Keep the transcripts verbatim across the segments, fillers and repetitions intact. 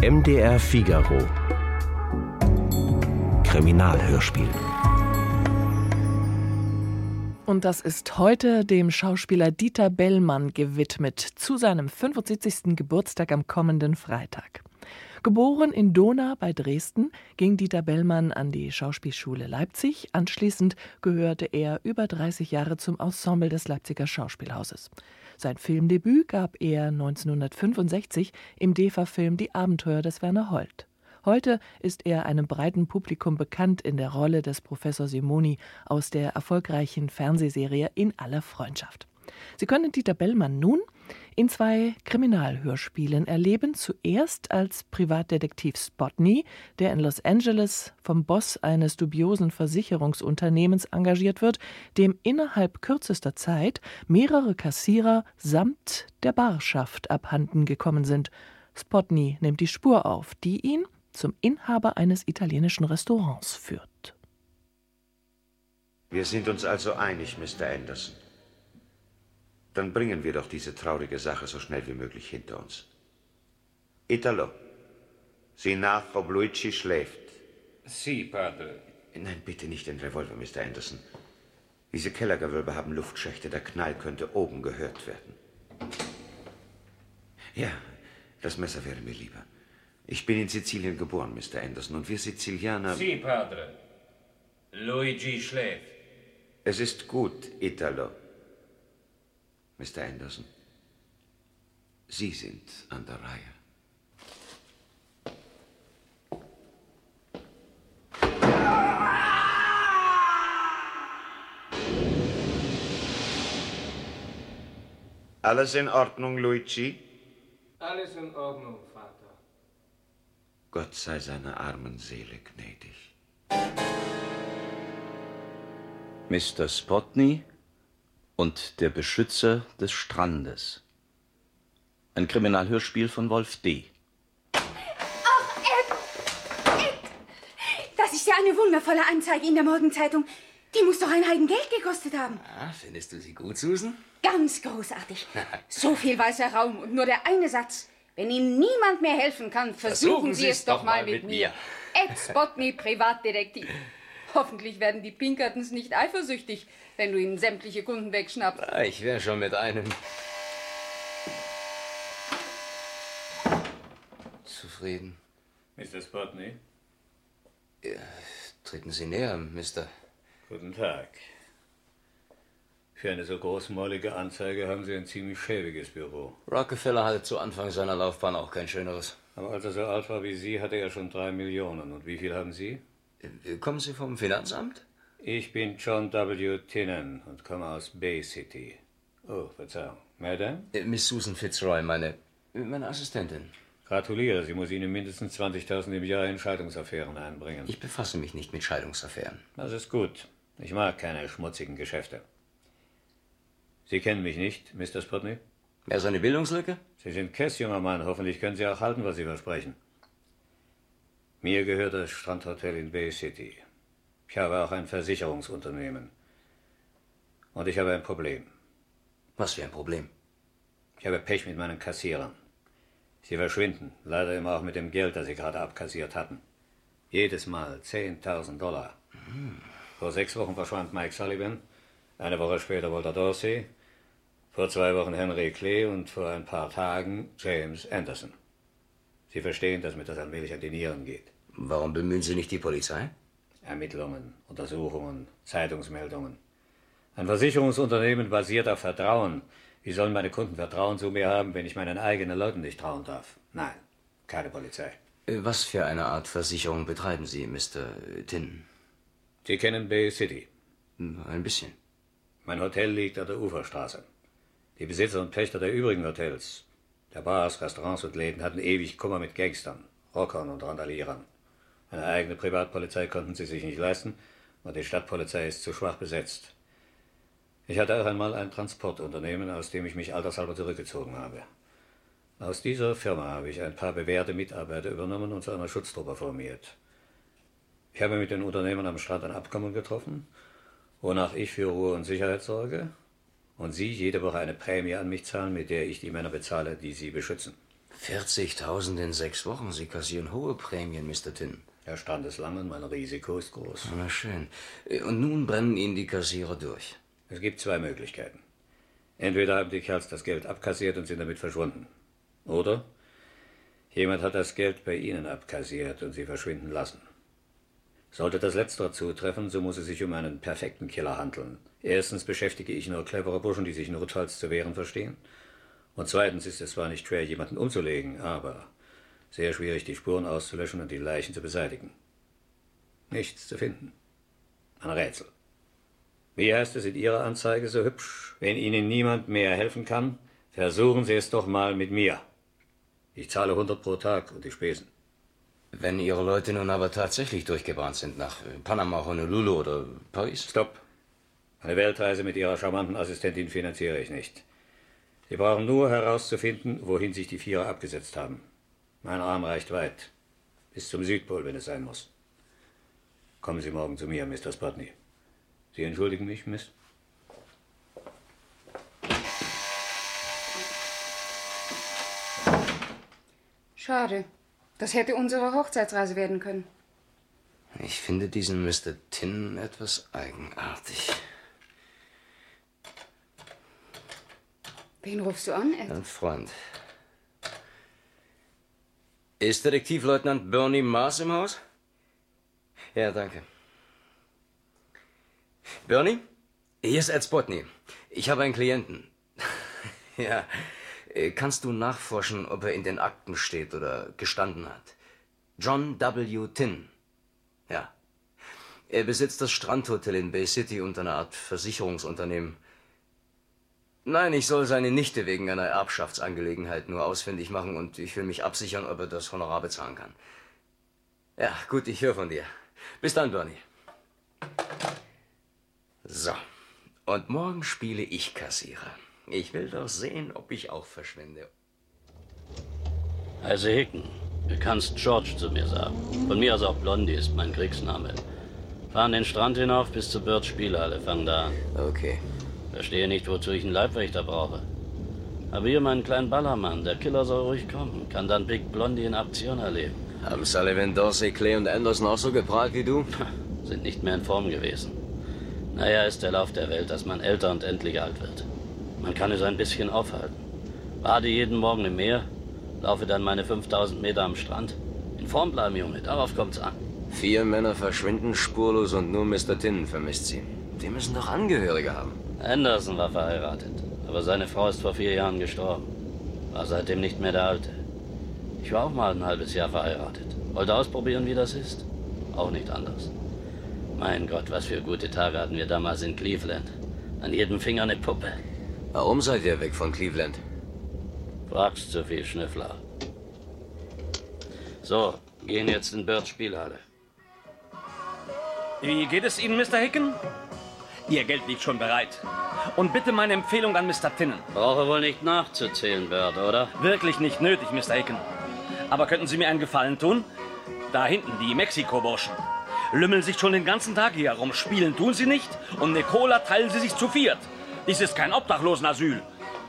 M D R Figaro Kriminalhörspiel. Und das ist heute dem Schauspieler Dieter Bellmann gewidmet, zu seinem fünfundsiebzigsten Geburtstag am kommenden Freitag. Geboren in Dohna bei Dresden, ging Dieter Bellmann an die Schauspielschule Leipzig. Anschließend gehörte er über dreißig Jahre zum Ensemble des Leipziger Schauspielhauses. Sein Filmdebüt gab er neunzehnhundertfünfundsechzig im D E F A-Film Die Abenteuer des Werner Holt. Heute ist er einem breiten Publikum bekannt in der Rolle des Professor Simoni aus der erfolgreichen Fernsehserie In aller Freundschaft. Sie können Dieter Bellmann nun in zwei Kriminalhörspielen erleben. Zuerst als Privatdetektiv Spotney, der in Los Angeles vom Boss eines dubiosen Versicherungsunternehmens engagiert wird, dem innerhalb kürzester Zeit mehrere Kassierer samt der Barschaft abhanden gekommen sind. Spotney nimmt die Spur auf, die ihn zum Inhaber eines italienischen Restaurants führt. Wir sind uns also einig, Mister Anderson. Dann bringen wir doch diese traurige Sache so schnell wie möglich hinter uns. Italo, sieh nach, ob Luigi schläft. Si, Padre. Nein, bitte nicht den Revolver, Mister Anderson. Diese Kellergewölbe haben Luftschächte, der Knall könnte oben gehört werden. Ja, das Messer wäre mir lieber. Ich bin in Sizilien geboren, Mister Anderson, und wir Sizilianer... Si, Padre. Luigi schläft. Es ist gut, Italo. Mister Anderson, Sie sind an der Reihe. Alles in Ordnung, Luigi? Alles in Ordnung, Vater. Gott sei seiner armen Seele gnädig. Mister Spotney und der Beschützer des Strandes. Ein Kriminalhörspiel von Wolf D. Ach, Ed! Ed! Das ist ja eine wundervolle Anzeige in der Morgenzeitung. Die muss doch ein Heidengeld gekostet haben. Ah, findest du sie gut, Susan? Ganz großartig. So viel weißer Raum und nur der eine Satz. Wenn Ihnen niemand mehr helfen kann, versuchen, versuchen Sie es doch mal mit, mit mir. Ed Spotney, Privatdetektiv. Hoffentlich werden die Pinkertons nicht eifersüchtig, wenn du ihnen sämtliche Kunden wegschnappst. Ah, ich wäre schon mit einem... zufrieden. Mister Spotney? Ja, treten Sie näher, Mister. Guten Tag. Für eine so großmäulige Anzeige haben Sie ein ziemlich schäbiges Büro. Rockefeller hatte zu Anfang seiner Laufbahn auch kein schöneres. Aber als er so alt war wie Sie, hatte er schon drei Millionen. Und wie viel haben Sie? Kommen Sie vom Finanzamt? Ich bin John W. Tinnen und komme aus Bay City. Oh, Verzeihung. Madame? Äh, Miss Susan Fitzroy, meine, meine Assistentin. Gratuliere, sie muss Ihnen mindestens zwanzigtausend im Jahr in Scheidungsaffären einbringen. Ich befasse mich nicht mit Scheidungsaffären. Das ist gut. Ich mag keine schmutzigen Geschäfte. Sie kennen mich nicht, Mister Spotney? Wer ist eine Bildungslücke? Sie sind Kess, junger Mann. Hoffentlich können Sie auch halten, was Sie versprechen. Mir gehört das Strandhotel in Bay City. Ich habe auch ein Versicherungsunternehmen. Und ich habe ein Problem. Was für ein Problem? Ich habe Pech mit meinen Kassierern. Sie verschwinden, leider immer auch mit dem Geld, das sie gerade abkassiert hatten. Jedes Mal zehntausend Dollar. Hm. Vor sechs Wochen verschwand Mike Sullivan, eine Woche später Walter Dorsey, vor zwei Wochen Henry Clay und vor ein paar Tagen James Anderson. Sie verstehen, dass mir das allmählich an die Nieren geht. Warum bemühen Sie nicht die Polizei? Ermittlungen, Untersuchungen, Zeitungsmeldungen. Ein Versicherungsunternehmen basiert auf Vertrauen. Wie sollen meine Kunden Vertrauen zu mir haben, wenn ich meinen eigenen Leuten nicht trauen darf? Nein, keine Polizei. Was für eine Art Versicherung betreiben Sie, Mister Tinnen? Sie kennen Bay City? Ein bisschen. Mein Hotel liegt an der Uferstraße. Die Besitzer und Pächter der übrigen Hotels, der Bars, Restaurants und Läden hatten ewig Kummer mit Gangstern, Rockern und Randalierern. Eine eigene Privatpolizei konnten sie sich nicht leisten und die Stadtpolizei ist zu schwach besetzt. Ich hatte auch einmal ein Transportunternehmen, aus dem ich mich altershalber zurückgezogen habe. Aus dieser Firma habe ich ein paar bewährte Mitarbeiter übernommen und zu einer Schutztruppe formiert. Ich habe mit den Unternehmen am Strand ein Abkommen getroffen, wonach ich für Ruhe und Sicherheit sorge und Sie jede Woche eine Prämie an mich zahlen, mit der ich die Männer bezahle, die Sie beschützen. vierzigtausend in sechs Wochen. Sie kassieren hohe Prämien, Mister Tin. Der Stand ist lang und mein Risiko ist groß. Na schön. Und nun brennen Ihnen die Kassierer durch. Es gibt zwei Möglichkeiten. Entweder haben die Kerls das Geld abkassiert und sind damit verschwunden. Oder jemand hat das Geld bei Ihnen abkassiert und Sie verschwinden lassen. Sollte das Letztere zutreffen, so muss es sich um einen perfekten Killer handeln. Erstens beschäftige ich nur clevere Burschen, die sich notfalls zu wehren verstehen. Und zweitens ist es zwar nicht schwer, jemanden umzulegen, aber sehr schwierig, die Spuren auszulöschen und die Leichen zu beseitigen. Nichts zu finden. Ein Rätsel. Wie heißt es in Ihrer Anzeige so hübsch? Wenn Ihnen niemand mehr helfen kann, versuchen Sie es doch mal mit mir. Ich zahle hundert pro Tag und die Spesen. Wenn Ihre Leute nun aber tatsächlich durchgebrannt sind nach Panama, Honolulu oder Paris? Stopp. Eine Weltreise mit Ihrer charmanten Assistentin finanziere ich nicht. Sie brauchen nur herauszufinden, wohin sich die Vierer abgesetzt haben. Mein Arm reicht weit. Bis zum Südpol, wenn es sein muss. Kommen Sie morgen zu mir, Mister Spotney. Sie entschuldigen mich, Miss? Schade. Das hätte unsere Hochzeitsreise werden können. Ich finde diesen Mister Tin etwas eigenartig. Wen rufst du an, Ed? Ein Freund. Ist Detektivleutnant Bernie Mars im Haus? Ja, danke. Bernie? Hier ist Ed Spotney. Ich habe einen Klienten. Ja. Kannst du nachforschen, ob er in den Akten steht oder gestanden hat? John W. Tin. Ja. Er besitzt das Strandhotel in Bay City und eine Art Versicherungsunternehmen. Nein, ich soll seine Nichte wegen einer Erbschaftsangelegenheit nur ausfindig machen und ich will mich absichern, ob er das Honorar bezahlen kann. Ja, gut, ich höre von dir. Bis dann, Bernie. So. Und morgen spiele ich Kassierer. Ich will doch sehen, ob ich auch verschwinde. Also Hicken, du kannst George zu mir sagen. Von mir aus auch Blondie ist mein Kriegsname. Fahren den Strand hinauf bis zur Bird Spielhalle, fang da an. Okay. Verstehe nicht, wozu ich einen Leibwächter brauche. Aber hier meinen kleinen Ballermann, der Killer soll ruhig kommen, kann dann Big Blondie in Aktion erleben. Haben Sullivan, Dorsey, Clay und Anderson auch so geprahlt wie du? Sind nicht mehr in Form gewesen. Naja, ist der Lauf der Welt, dass man älter und endlich alt wird. Man kann es ein bisschen aufhalten. Bade jeden Morgen im Meer, laufe dann meine fünftausend Meter am Strand. In Form bleiben, Junge, darauf kommt's an. Vier Männer verschwinden spurlos und nur Mister Tin vermisst sie. Die müssen doch Angehörige haben. Anderson war verheiratet, aber seine Frau ist vor vier Jahren gestorben. War seitdem nicht mehr der Alte. Ich war auch mal ein halbes Jahr verheiratet. Wollte ausprobieren, wie das ist. Auch nicht anders. Mein Gott, was für gute Tage hatten wir damals in Cleveland. An jedem Finger eine Puppe. Warum seid ihr weg von Cleveland? Fragst zu viel, Schnüffler. So, gehen jetzt in Birds Spielhalle. Wie geht es Ihnen, Mister Hicken? Ihr Geld liegt schon bereit. Und bitte meine Empfehlung an Mister Tinnen. Brauche wohl nicht nachzuzählen, Bird, oder? Wirklich nicht nötig, Mister Hicken. Aber könnten Sie mir einen Gefallen tun? Da hinten, die Mexiko-Burschen. Lümmeln sich schon den ganzen Tag hier herum. Spielen tun sie nicht. Und eine Cola teilen sie sich zu viert. Dies ist kein Obdachlosenasyl.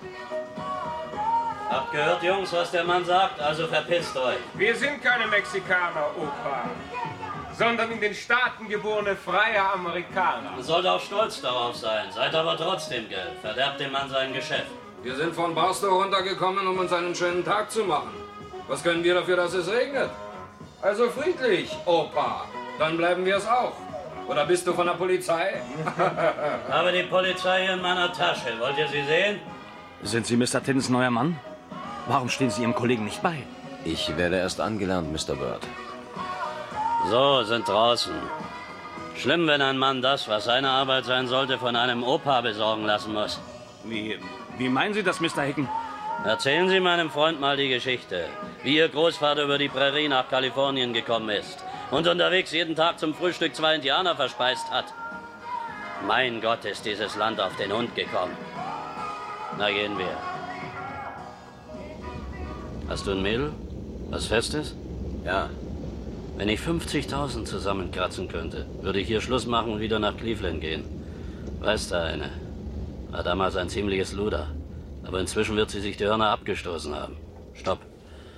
Habt gehört, Jungs, was der Mann sagt? Also verpisst euch. Wir sind keine Mexikaner, Opa. Sondern in den Staaten geborene freie Amerikaner. Man sollte auch stolz darauf sein. Seid aber trotzdem Geld. Verderbt dem Mann sein Geschäft. Wir sind von Barstow runtergekommen, um uns einen schönen Tag zu machen. Was können wir dafür, dass es regnet? Also friedlich, Opa. Dann bleiben wir es auch. Oder bist du von der Polizei? Habe die Polizei hier in meiner Tasche. Wollt ihr sie sehen? Sind Sie Mister Tinnens neuer Mann? Warum stehen Sie Ihrem Kollegen nicht bei? Ich werde erst angelernt, Mister Bird. So, sind draußen. Schlimm, wenn ein Mann das, was seine Arbeit sein sollte, von einem Opa besorgen lassen muss. Wie, wie meinen Sie das, Mister Hicken? Erzählen Sie meinem Freund mal die Geschichte, wie Ihr Großvater über die Prärie nach Kalifornien gekommen ist und unterwegs jeden Tag zum Frühstück zwei Indianer verspeist hat. Mein Gott, ist dieses Land auf den Hund gekommen. Na, gehen wir. Hast du ein Mädel? Was Festes? Ja. Wenn ich fünfzigtausend zusammenkratzen könnte, würde ich hier Schluss machen und wieder nach Cleveland gehen. Weißt du, eine. War damals ein ziemliches Luder. Aber inzwischen wird sie sich die Hörner abgestoßen haben. Stopp.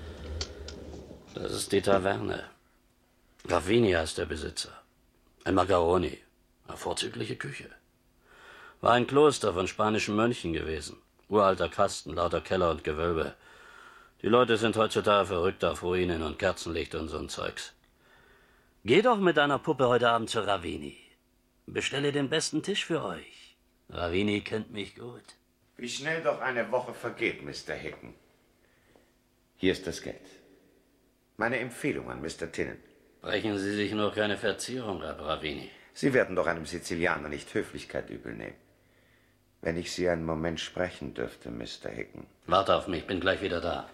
Das ist die Taverne. Ravini heißt der Besitzer. Ein Macaroni. Eine vorzügliche Küche. War ein Kloster von spanischen Mönchen gewesen. Uralter Kasten, lauter Keller und Gewölbe. Die Leute sind heutzutage verrückt auf Ruinen und Kerzenlicht und so'n Zeugs. Geh doch mit deiner Puppe heute Abend zu Ravini. Bestelle den besten Tisch für euch. Ravini kennt mich gut. Wie schnell doch eine Woche vergeht, Mister Hicken. Hier ist das Geld. Meine Empfehlung an Mister Tinnen. Brechen Sie sich nur keine Verzierung ab, Ravini. Sie werden doch einem Sizilianer nicht Höflichkeit übel nehmen. Wenn ich Sie einen Moment sprechen dürfte, Mister Hicken. Warte auf mich, bin gleich wieder da.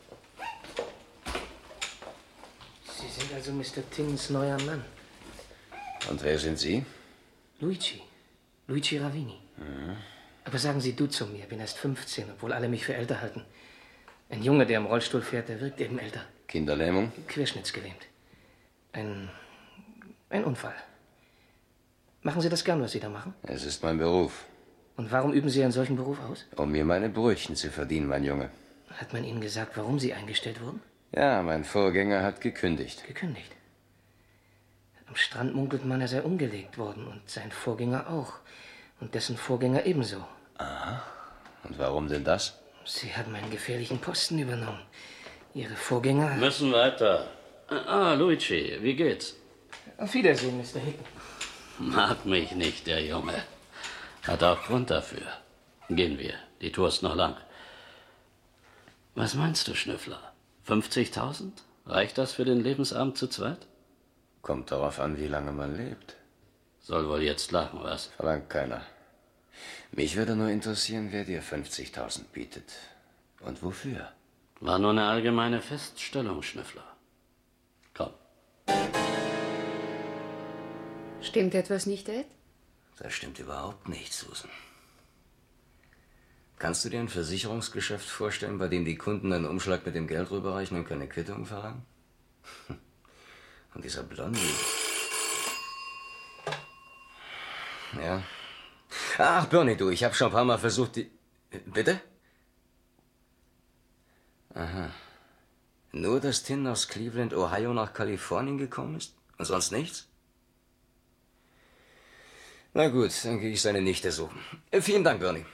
Sie sind also Mister Tinnens neuer Mann. Und wer sind Sie? Luigi. Luigi Ravini. Mhm. Aber sagen Sie du zu mir, bin erst fünfzehn, obwohl alle mich für älter halten. Ein Junge, der im Rollstuhl fährt, der wirkt eben älter. Kinderlähmung? Querschnittsgelähmt. Ein... ein Unfall. Machen Sie das gern, was Sie da machen? Es ist mein Beruf. Und warum üben Sie einen solchen Beruf aus? Um mir meine Brötchen zu verdienen, mein Junge. Hat man Ihnen gesagt, warum Sie eingestellt wurden? Ja, mein Vorgänger hat gekündigt. Gekündigt? Am Strand munkelt man, er sei umgelegt worden und sein Vorgänger auch. Und dessen Vorgänger ebenso. Aha. Und warum denn das? Sie haben einen gefährlichen Posten übernommen. Ihre Vorgänger... Müssen weiter. Ah, Luigi, wie geht's? Auf Wiedersehen, Mister Hicken. Mag mich nicht, der Junge. Hat auch Grund dafür. Gehen wir. Die Tour ist noch lang. Was meinst du, Schnüffler? fünfzigtausend? Reicht das für den Lebensabend zu zweit? Kommt darauf an, wie lange man lebt. Soll wohl jetzt lachen, was? Verlangt keiner. Mich würde nur interessieren, wer dir fünfzigtausend bietet. Und wofür? War nur eine allgemeine Feststellung, Schnüffler. Komm. Stimmt etwas nicht, Ed? Das stimmt überhaupt nicht, Susan. Kannst du dir ein Versicherungsgeschäft vorstellen, bei dem die Kunden einen Umschlag mit dem Geld rüberreichen und keine Quittung verlangen? Und dieser Blondie... Ja. Ach, Bernie, du, ich habe schon ein paar Mal versucht, die... Bitte? Aha. Nur, dass Tin aus Cleveland, Ohio nach Kalifornien gekommen ist? Und sonst nichts? Na gut, dann gehe ich seine Nichte suchen. Äh, vielen Dank, Bernie.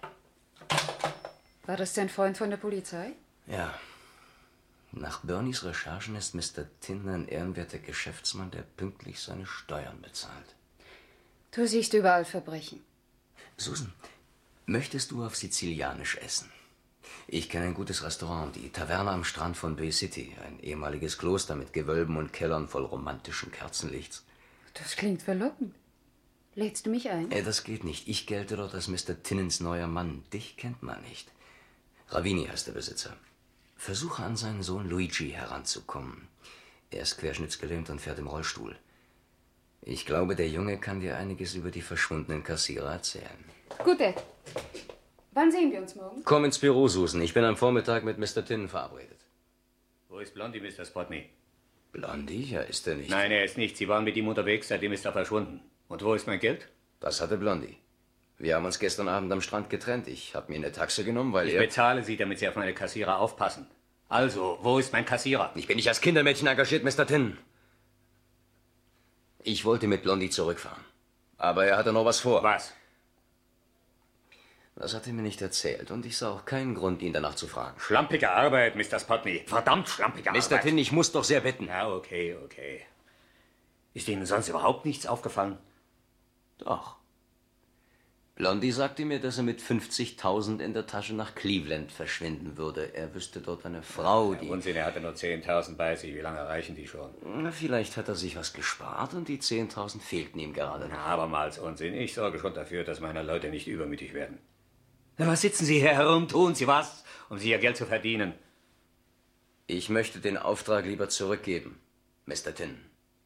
War das dein Freund von der Polizei? Ja. Nach Bernies Recherchen ist Mister Tin ein ehrenwerter Geschäftsmann, der pünktlich seine Steuern bezahlt. Du siehst überall Verbrechen. Susan, möchtest du auf Sizilianisch essen? Ich kenne ein gutes Restaurant, die Taverne am Strand von Bay City. Ein ehemaliges Kloster mit Gewölben und Kellern voll romantischen Kerzenlichts. Das klingt verlockend. Lädst du mich ein? Äh, das geht nicht. Ich gelte dort als Mister Tinnens neuer Mann. Dich kennt man nicht. Ravini heißt der Besitzer. Versuche an seinen Sohn Luigi heranzukommen. Er ist querschnittsgelähmt und fährt im Rollstuhl. Ich glaube, der Junge kann dir einiges über die verschwundenen Kassierer erzählen. Gut, Ed. Wann sehen wir uns morgen? Komm ins Büro, Susan. Ich bin am Vormittag mit Mister Tinnen verabredet. Wo ist Blondie, Mister Spotney? Blondie? Ja, ist er nicht. Nein, er ist nicht. Sie waren mit ihm unterwegs, seitdem ist er verschwunden. Und wo ist mein Geld? Das hatte Blondie. Wir haben uns gestern Abend am Strand getrennt. Ich habe mir eine Taxe genommen, weil ich er... Ich bezahle Sie, damit Sie auf meine Kassierer aufpassen. Also, wo ist mein Kassierer? Ich bin nicht als Kindermädchen engagiert, Mister Tinnen. Ich wollte mit Blondie zurückfahren. Aber er hatte noch was vor. Was? Das hat er mir nicht erzählt. Und ich sah auch keinen Grund, ihn danach zu fragen. Schlampige Arbeit, Mister Spotney. Verdammt schlampige Arbeit. Mister Tinnen, ich muss doch sehr bitten. Ja, okay, okay. Ist Ihnen sonst überhaupt nichts aufgefallen? Doch. Blondie sagte mir, dass er mit fünfzigtausend in der Tasche nach Cleveland verschwinden würde. Er wüsste dort eine Frau, die... Unsinn, er hatte nur zehntausend bei sich. Wie lange reichen die schon? Na, vielleicht hat er sich was gespart und die zehntausend fehlten ihm gerade. Na, abermals Unsinn. Ich sorge schon dafür, dass meine Leute nicht übermütig werden. Na, was sitzen Sie hier herum? Tun Sie was, um Sie Ihr Geld zu verdienen. Ich möchte den Auftrag lieber zurückgeben, Mister Tinnen.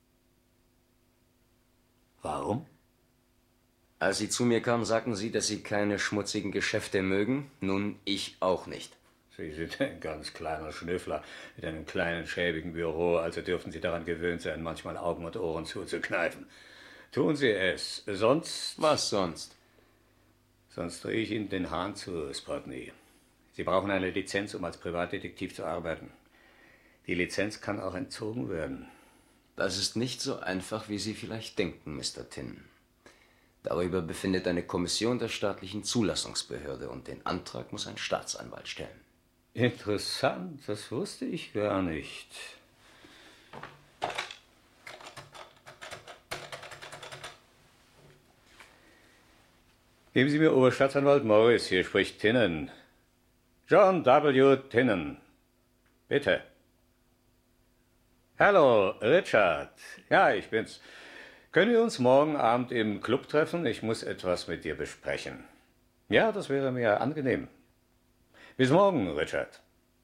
Warum? Als Sie zu mir kamen, sagten Sie, dass Sie keine schmutzigen Geschäfte mögen. Nun, ich auch nicht. Sie sind ein ganz kleiner Schnüffler mit einem kleinen, schäbigen Büro, also dürften Sie daran gewöhnt sein, manchmal Augen und Ohren zuzukneifen. Tun Sie es, sonst... Was sonst? Sonst drehe ich Ihnen den Hahn zu, Spotney. Sie brauchen eine Lizenz, um als Privatdetektiv zu arbeiten. Die Lizenz kann auch entzogen werden. Das ist nicht so einfach, wie Sie vielleicht denken, Mister Tin. Darüber befindet eine Kommission der staatlichen Zulassungsbehörde und den Antrag muss ein Staatsanwalt stellen. Interessant, das wusste ich gar nicht. Geben Sie mir Oberstaatsanwalt Morris, hier spricht Tinnen. John W. Tinnen. Bitte. Hallo, Richard. Ja, ich bin's. Können wir uns morgen Abend im Club treffen? Ich muss etwas mit dir besprechen. Ja, das wäre mir angenehm. Bis morgen, Richard.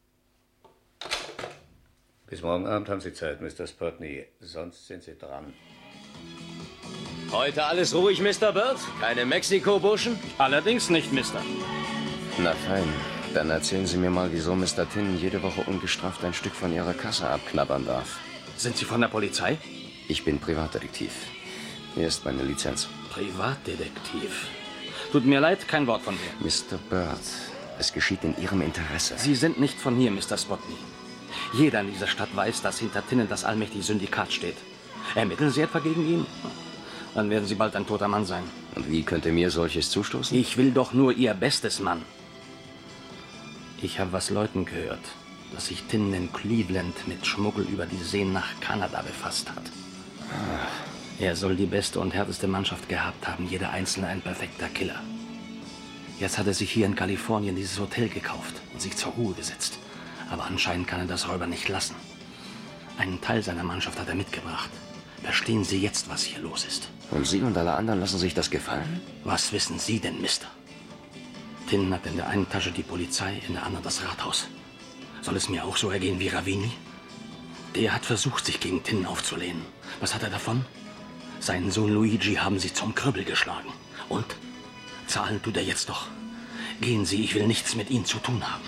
Bis morgen Abend haben Sie Zeit, Mister Spotney. Sonst sind Sie dran. Heute alles ruhig, Mister Bird? Keine Mexiko-Burschen? Allerdings nicht, Mister. Na fein. Dann erzählen Sie mir mal, wieso Mister Tin jede Woche ungestraft ein Stück von Ihrer Kasse abknabbern darf. Sind Sie von der Polizei? Ich bin Privatdetektiv. Hier ist meine Lizenz. Privatdetektiv? Tut mir leid, kein Wort von mir. Mister Bird, es geschieht in Ihrem Interesse. Sie sind nicht von hier, Mister Spotney. Jeder in dieser Stadt weiß, dass hinter Tinnen das allmächtige Syndikat steht. Ermitteln Sie etwa gegen ihn? Dann werden Sie bald ein toter Mann sein. Und wie könnte mir solches zustoßen? Ich will doch nur Ihr Bestes, Mann. Ich habe was Leuten gehört, dass sich Tinnen in Cleveland mit Schmuggel über die Seen nach Kanada befasst hat. Er soll die beste und härteste Mannschaft gehabt haben, jeder Einzelne ein perfekter Killer. Jetzt hat er sich hier in Kalifornien dieses Hotel gekauft und sich zur Ruhe gesetzt. Aber anscheinend kann er das Räuber nicht lassen. Einen Teil seiner Mannschaft hat er mitgebracht. Verstehen Sie jetzt, was hier los ist? Und Sie und alle anderen lassen sich das gefallen? Was wissen Sie denn, Mister? Tinnen hat in der einen Tasche die Polizei, in der anderen das Rathaus. Soll es mir auch so ergehen wie Ravini? Der hat versucht, sich gegen Tinnen aufzulehnen. Was hat er davon? Seinen Sohn Luigi haben sie zum Krüppel geschlagen. Und? Zahlen tut er jetzt doch. Gehen Sie, ich will nichts mit Ihnen zu tun haben.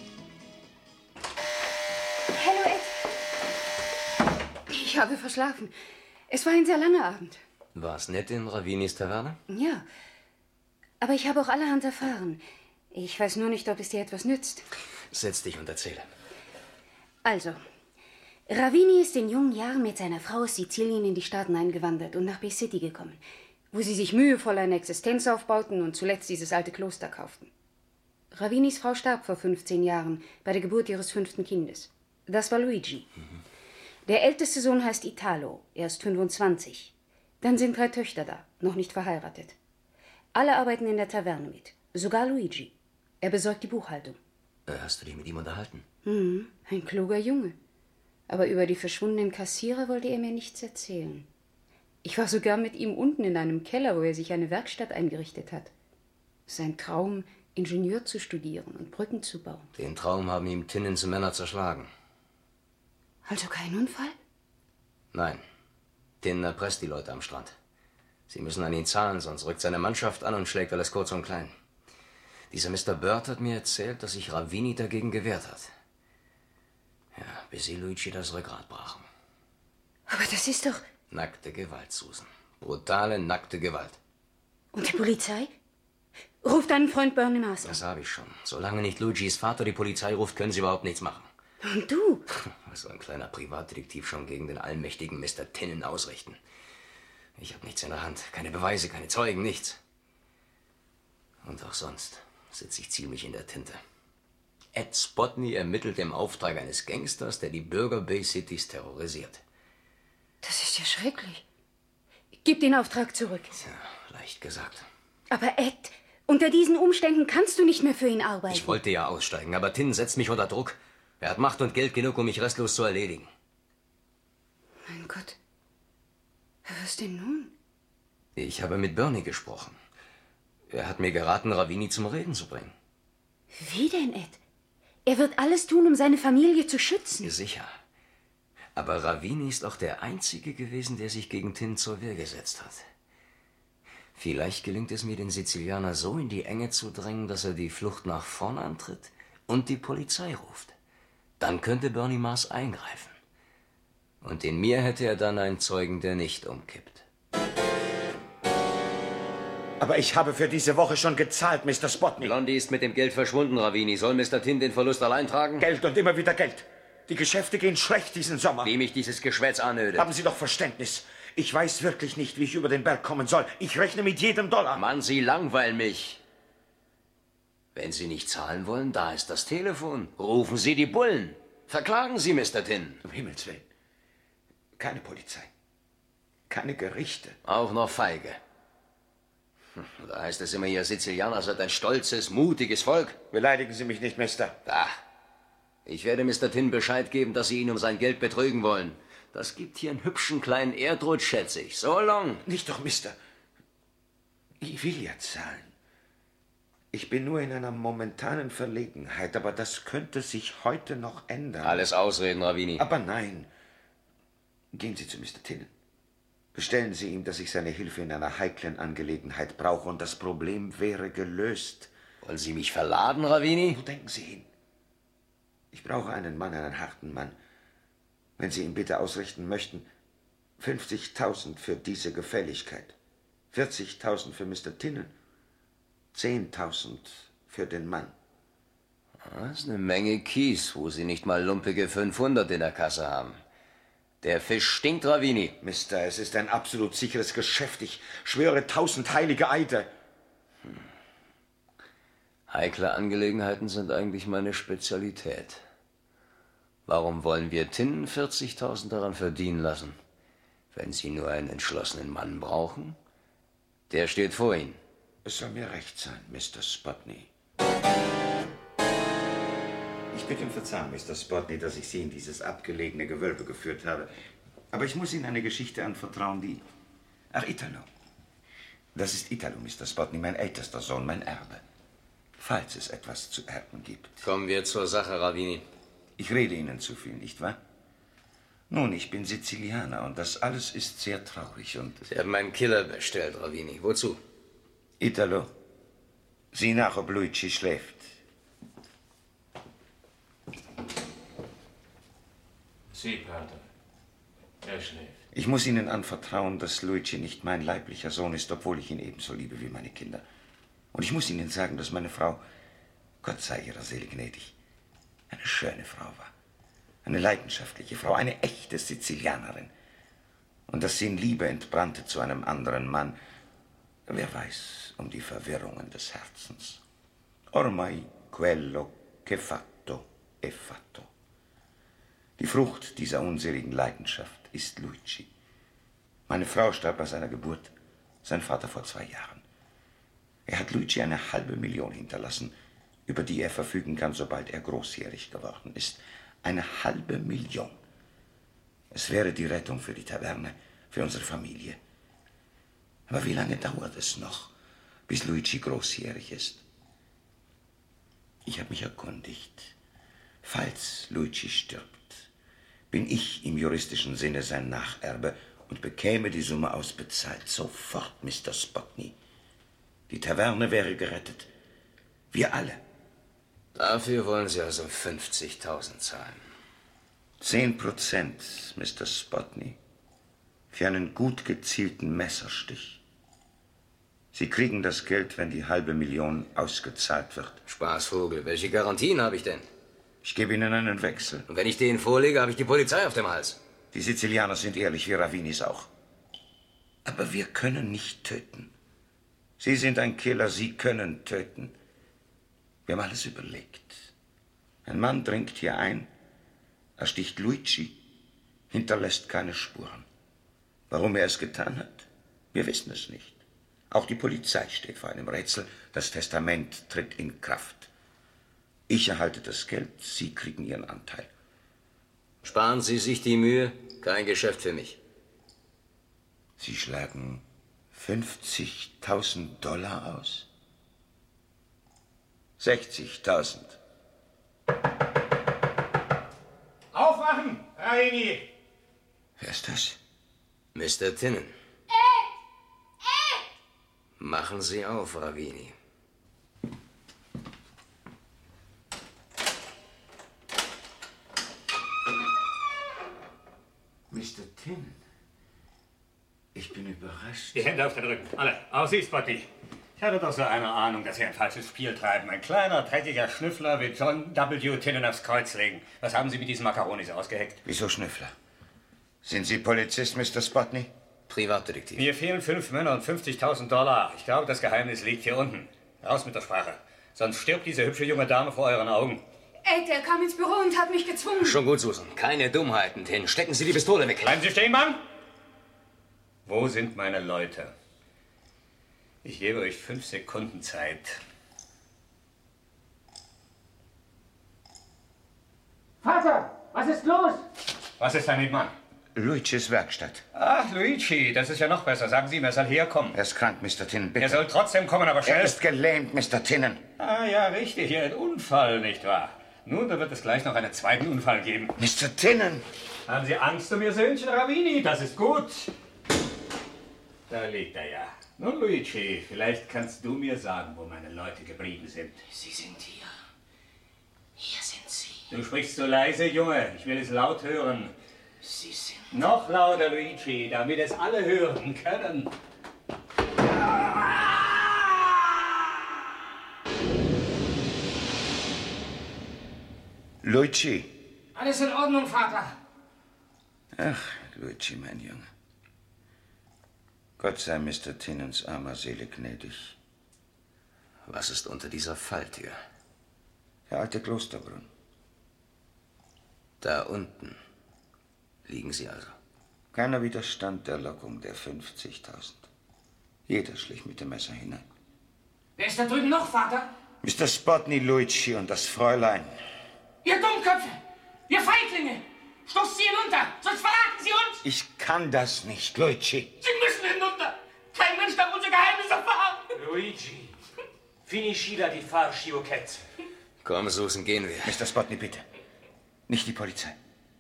Hallo, Ed. Ich habe verschlafen. Es war ein sehr langer Abend. War es nett in Ravinis Taverne? Ja. Aber ich habe auch allerhand erfahren. Ich weiß nur nicht, ob es dir etwas nützt. Setz dich und erzähle. Also, Ravini ist in jungen Jahren mit seiner Frau aus Sizilien in die Staaten eingewandert und nach Bay City gekommen, wo sie sich mühevoll eine Existenz aufbauten und zuletzt dieses alte Kloster kauften. Ravinis Frau starb vor fünfzehn Jahren bei der Geburt ihres fünften Kindes. Das war Luigi. Mhm. Der älteste Sohn heißt Italo, er ist fünfundzwanzig. Dann sind drei Töchter da, noch nicht verheiratet. Alle arbeiten in der Taverne mit, sogar Luigi. Er besorgt die Buchhaltung. Hast du dich mit ihm unterhalten? Mhm, ein kluger Junge. Aber über die verschwundenen Kassierer wollte er mir nichts erzählen. Ich war sogar mit ihm unten in einem Keller, wo er sich eine Werkstatt eingerichtet hat. Sein Traum, Ingenieur zu studieren und Brücken zu bauen. Den Traum haben ihm Tinnens Männer zerschlagen. Also kein Unfall? Nein. Tinnen erpresst die Leute am Strand. Sie müssen an ihn zahlen, sonst rückt seine Mannschaft an und schlägt alles kurz und klein. Dieser Mister Bird hat mir erzählt, dass sich Ravini dagegen gewehrt hat. Ja, bis sie Luigi das Rückgrat brachen. Aber das ist doch... Nackte Gewalt, Susan. Brutale, nackte Gewalt. Und die Polizei? Ruft deinen Freund Bernie Mars an. Das habe ich schon. Solange nicht Luigis Vater die Polizei ruft, können sie überhaupt nichts machen. Und du? Was soll ein kleiner Privatdetektiv schon gegen den allmächtigen Mister Tinnen ausrichten? Ich habe nichts in der Hand. Keine Beweise, keine Zeugen, nichts. Und auch sonst sitze ich ziemlich in der Tinte. Ed Spotney ermittelt im Auftrag eines Gangsters, der die Bürger Bay Citys terrorisiert. Das ist ja schrecklich. Gib den Auftrag zurück. Tja, leicht gesagt. Aber Ed, unter diesen Umständen kannst du nicht mehr für ihn arbeiten. Ich wollte ja aussteigen, aber Tin setzt mich unter Druck. Er hat Macht und Geld genug, um mich restlos zu erledigen. Mein Gott. Was denn nun? Ich habe mit Bernie gesprochen. Er hat mir geraten, Ravini zum Reden zu bringen. Wie denn, Ed? Er wird alles tun, um seine Familie zu schützen. Sicher. Aber Ravini ist auch der Einzige gewesen, der sich gegen Tin zur Wehr gesetzt hat. Vielleicht gelingt es mir, den Sizilianer so in die Enge zu drängen, dass er die Flucht nach vorn antritt und die Polizei ruft. Dann könnte Bernie Mars eingreifen. Und in mir hätte er dann einen Zeugen, der nicht umkippt. Aber ich habe für diese Woche schon gezahlt, Mister Spotney. Blondie ist mit dem Geld verschwunden, Ravini. Soll Mister Tin den Verlust allein tragen? Geld und immer wieder Geld. Die Geschäfte gehen schlecht diesen Sommer. Wie mich dieses Geschwätz anödet. Haben Sie doch Verständnis. Ich weiß wirklich nicht, wie ich über den Berg kommen soll. Ich rechne mit jedem Dollar. Mann, Sie langweilen mich. Wenn Sie nicht zahlen wollen, da ist das Telefon. Rufen Sie die Bullen. Verklagen Sie Mister Tin. Um Himmels Willen. Keine Polizei. Keine Gerichte. Auch noch feige. Hm, da heißt es immer, ihr Sizilianer seid ein stolzes, mutiges Volk. Beleidigen Sie mich nicht, Mister. Da. Ich werde Mister Tin Bescheid geben, dass Sie ihn um sein Geld betrügen wollen. Das gibt hier einen hübschen kleinen Erdrutsch, schätze ich. So long. Nicht doch, Mister. Ich will ja zahlen. Ich bin nur in einer momentanen Verlegenheit, aber das könnte sich heute noch ändern. Alles Ausreden, Ravini. Aber nein. Gehen Sie zu Mister Tin. Bestellen Sie ihm, dass ich seine Hilfe in einer heiklen Angelegenheit brauche und das Problem wäre gelöst. Wollen Sie mich verladen, Ravini? Wo denken Sie hin? Ich brauche einen Mann, einen harten Mann. Wenn Sie ihn bitte ausrichten möchten, fünfzigtausend für diese Gefälligkeit, vierzigtausend für Mister Tinnen, zehntausend für den Mann. Das ist eine Menge Kies, wo Sie nicht mal lumpige fünfhundert in der Kasse haben. Der Fisch stinkt, Ravini. Mister, es ist ein absolut sicheres Geschäft. Ich schwöre tausend heilige Eide. Hm. Heikle Angelegenheiten sind eigentlich meine Spezialität. Warum wollen wir Tinnen vierzigtausend daran verdienen lassen? Wenn Sie nur einen entschlossenen Mann brauchen, der steht vor Ihnen. Es soll mir recht sein, Mister Spotney. Ich bitte um Verzeihung, Mister Spotney, dass ich Sie in dieses abgelegene Gewölbe geführt habe. Aber ich muss Ihnen eine Geschichte anvertrauen, die... Ach, Italo. Das ist Italo, Mister Spotney, mein ältester Sohn, mein Erbe. Falls es etwas zu erben gibt. Kommen wir zur Sache, Ravini. Ich rede Ihnen zu viel, nicht wahr? Nun, ich bin Sizilianer und das alles ist sehr traurig und... Sie haben einen Killer bestellt, Ravini. Wozu? Italo, sieh nach, ob Luigi schläft. Sie, Pater. Er schläft. Ich muss Ihnen anvertrauen, dass Luigi nicht mein leiblicher Sohn ist, obwohl ich ihn ebenso liebe wie meine Kinder. Und ich muss Ihnen sagen, dass meine Frau, Gott sei ihrer Seele gnädig, eine schöne Frau war. Eine leidenschaftliche Frau, eine echte Sizilianerin. Und dass sie in Liebe entbrannte zu einem anderen Mann, wer weiß um die Verwirrungen des Herzens. Ormai quello che fatto è fatto. Die Frucht dieser unseligen Leidenschaft ist Luigi. Meine Frau starb bei seiner Geburt, sein Vater vor zwei Jahren. Er hat Luigi eine halbe Million hinterlassen, über die er verfügen kann, sobald er großjährig geworden ist. Eine halbe Million. Es wäre die Rettung für die Taverne, für unsere Familie. Aber wie lange dauert es noch, bis Luigi großjährig ist? Ich habe mich erkundigt. Falls Luigi stirbt, bin ich im juristischen Sinne sein Nacherbe und bekäme die Summe ausbezahlt. Sofort, Mister Spotney. Die Taverne wäre gerettet. Wir alle. Dafür wollen Sie also fünfzigtausend zahlen. Zehn Prozent, Mister Spotney. Für einen gut gezielten Messerstich. Sie kriegen das Geld, wenn die halbe Million ausgezahlt wird. Spaßvogel, welche Garantien habe ich denn? Ich gebe Ihnen einen Wechsel. Und wenn ich den vorlege, habe ich die Polizei auf dem Hals. Die Sizilianer sind ehrlich, wie Ravinis auch. Aber wir können nicht töten. Sie sind ein Killer, Sie können töten. Wir haben alles überlegt. Ein Mann dringt hier ein, ersticht Luigi, hinterlässt keine Spuren. Warum er es getan hat? Wir wissen es nicht. Auch die Polizei steht vor einem Rätsel. Das Testament tritt in Kraft. Ich erhalte das Geld, Sie kriegen Ihren Anteil. Sparen Sie sich die Mühe, kein Geschäft für mich. Sie schlagen fünfzigtausend Dollar aus? sechzigtausend. Aufwachen, Raini! Wer ist das? Mister Tinnen. Ed! Ed! Machen Sie auf, Ravini. Mister Tinnen, ich bin überrascht. Die Hände auf den Rücken, alle. Auf Sie, Spotty. Ich hatte doch so eine Ahnung, dass Sie ein falsches Spiel treiben. Ein kleiner, dreckiger Schnüffler will John W. Tinnen aufs Kreuz legen. Was haben Sie mit diesen Makaronis ausgeheckt? Wieso Schnüffler? Sind Sie Polizist, Mister Spotney? Privatdetektiv. Mir fehlen fünf Männer und fünfzigtausend Dollar. Ich glaube, das Geheimnis liegt hier unten. Raus mit der Sprache. Sonst stirbt diese hübsche junge Dame vor euren Augen. Ed, er kam ins Büro und hat mich gezwungen. Schon gut, Susan. Keine Dummheiten, Tin. Stecken Sie die Pistole weg. Bleiben Sie stehen, Mann! Wo sind meine Leute? Ich gebe euch fünf Sekunden Zeit. Vater, was ist los? Was ist da nebenan? Luigi's Werkstatt. Ach, Luigi, das ist ja noch besser. Sagen Sie ihm, er soll herkommen. Er ist krank, Mister Tinnen, bitte. Er soll trotzdem kommen, aber schnell. Er ist gelähmt, Mister Tinnen. Ah, ja, richtig. Ein Unfall, nicht wahr? Nun, da wird es gleich noch einen zweiten Unfall geben. Mister Tinnen! Haben Sie Angst um Ihr Söhnchen Ravini? Das ist gut. Da liegt er ja. Nun, Luigi, vielleicht kannst du mir sagen, wo meine Leute geblieben sind. Sie sind hier. Hier sind sie. Du sprichst so leise, Junge. Ich will es laut hören. Sie sind... Noch lauter, Luigi, damit es alle hören können. Luigi. Alles in Ordnung, Vater. Ach, Luigi, mein Junge. Gott sei Mister Tinnens armer Seele gnädig. Was ist unter dieser Falltür? Der alte Klosterbrunnen. Da unten liegen sie also. Keiner widerstand der Lockung der fünfzigtausend. Jeder schlich mit dem Messer hinein. Wer ist da drüben noch, Vater? Mister Spotney, Luigi und das Fräulein. Ihr Dummköpfe! Ihr Feiglinge! Stoßt sie hinunter, sonst verraten sie uns! Ich kann das nicht, Luigi. Sie müssen hinunter! Kein Mensch darf unser Geheimnis erfahren! Luigi, finiscila di far sciocchezze. Komm, Susan, gehen wir. Mister Spotney, bitte. Nicht die Polizei.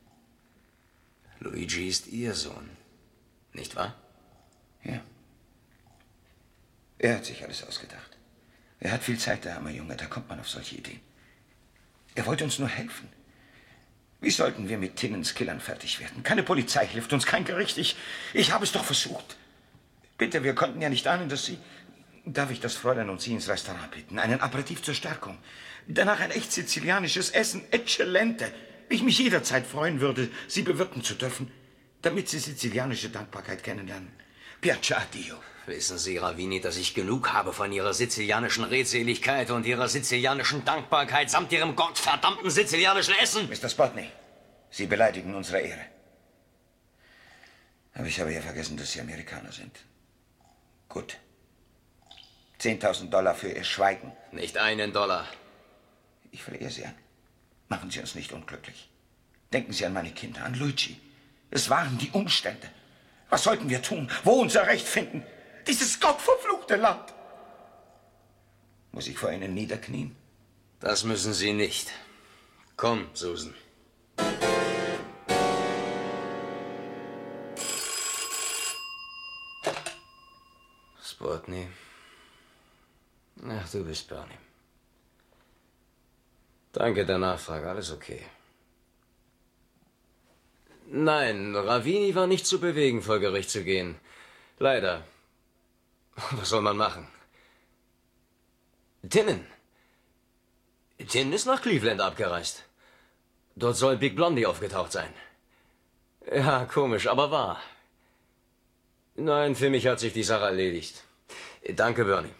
Luigi ist Ihr Sohn, nicht wahr? Ja. Er hat sich alles ausgedacht. Er hat viel Zeit, der arme Junge. Da kommt man auf solche Ideen. Er wollte uns nur helfen. Wie sollten wir mit Tinnens Killern fertig werden? Keine Polizei hilft uns, kein Gericht. Ich, ich habe es doch versucht. Bitte, wir konnten ja nicht ahnen, dass Sie... Darf ich das Fräulein und Sie ins Restaurant bitten? Einen Aperitif zur Stärkung. Danach ein echt sizilianisches Essen, eccellente. Ich mich jederzeit freuen würde, Sie bewirten zu dürfen, damit Sie sizilianische Dankbarkeit kennenlernen. Piaccia a Dio. Wissen Sie, Ravini, dass ich genug habe von Ihrer sizilianischen Redseligkeit und Ihrer sizilianischen Dankbarkeit samt Ihrem gottverdammten sizilianischen Essen? Mister Spotney, Sie beleidigen unsere Ehre. Aber ich habe ja vergessen, dass Sie Amerikaner sind. Gut. Zehntausend Dollar für Ihr Schweigen. Nicht einen Dollar. Ich flehe Sie an. Machen Sie uns nicht unglücklich. Denken Sie an meine Kinder, an Luigi. Es waren die Umstände. Was sollten wir tun? Wo unser Recht finden? Dieses gottverfluchte Land. Muss ich vor Ihnen niederknien? Das müssen Sie nicht. Komm, Susan. Spotney. Ach, du bist Bernie. Danke der Nachfrage, alles okay. Nein, Ravini war nicht zu bewegen, vor Gericht zu gehen. Leider. Was soll man machen? Tinnen. Tinnen ist nach Cleveland abgereist. Dort soll Big Blondie aufgetaucht sein. Ja, komisch, aber wahr. Nein, für mich hat sich die Sache erledigt. Danke, Bernie.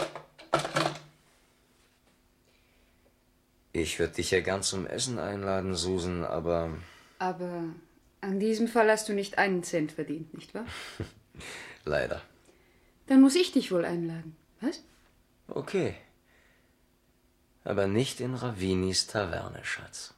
Ich würde dich ja gern zum Essen einladen, Susan, aber... Aber an diesem Fall hast du nicht einen Cent verdient, nicht wahr? Leider. Dann muss ich dich wohl einladen, was? Okay. Aber nicht in Ravinis Taverne, Schatz.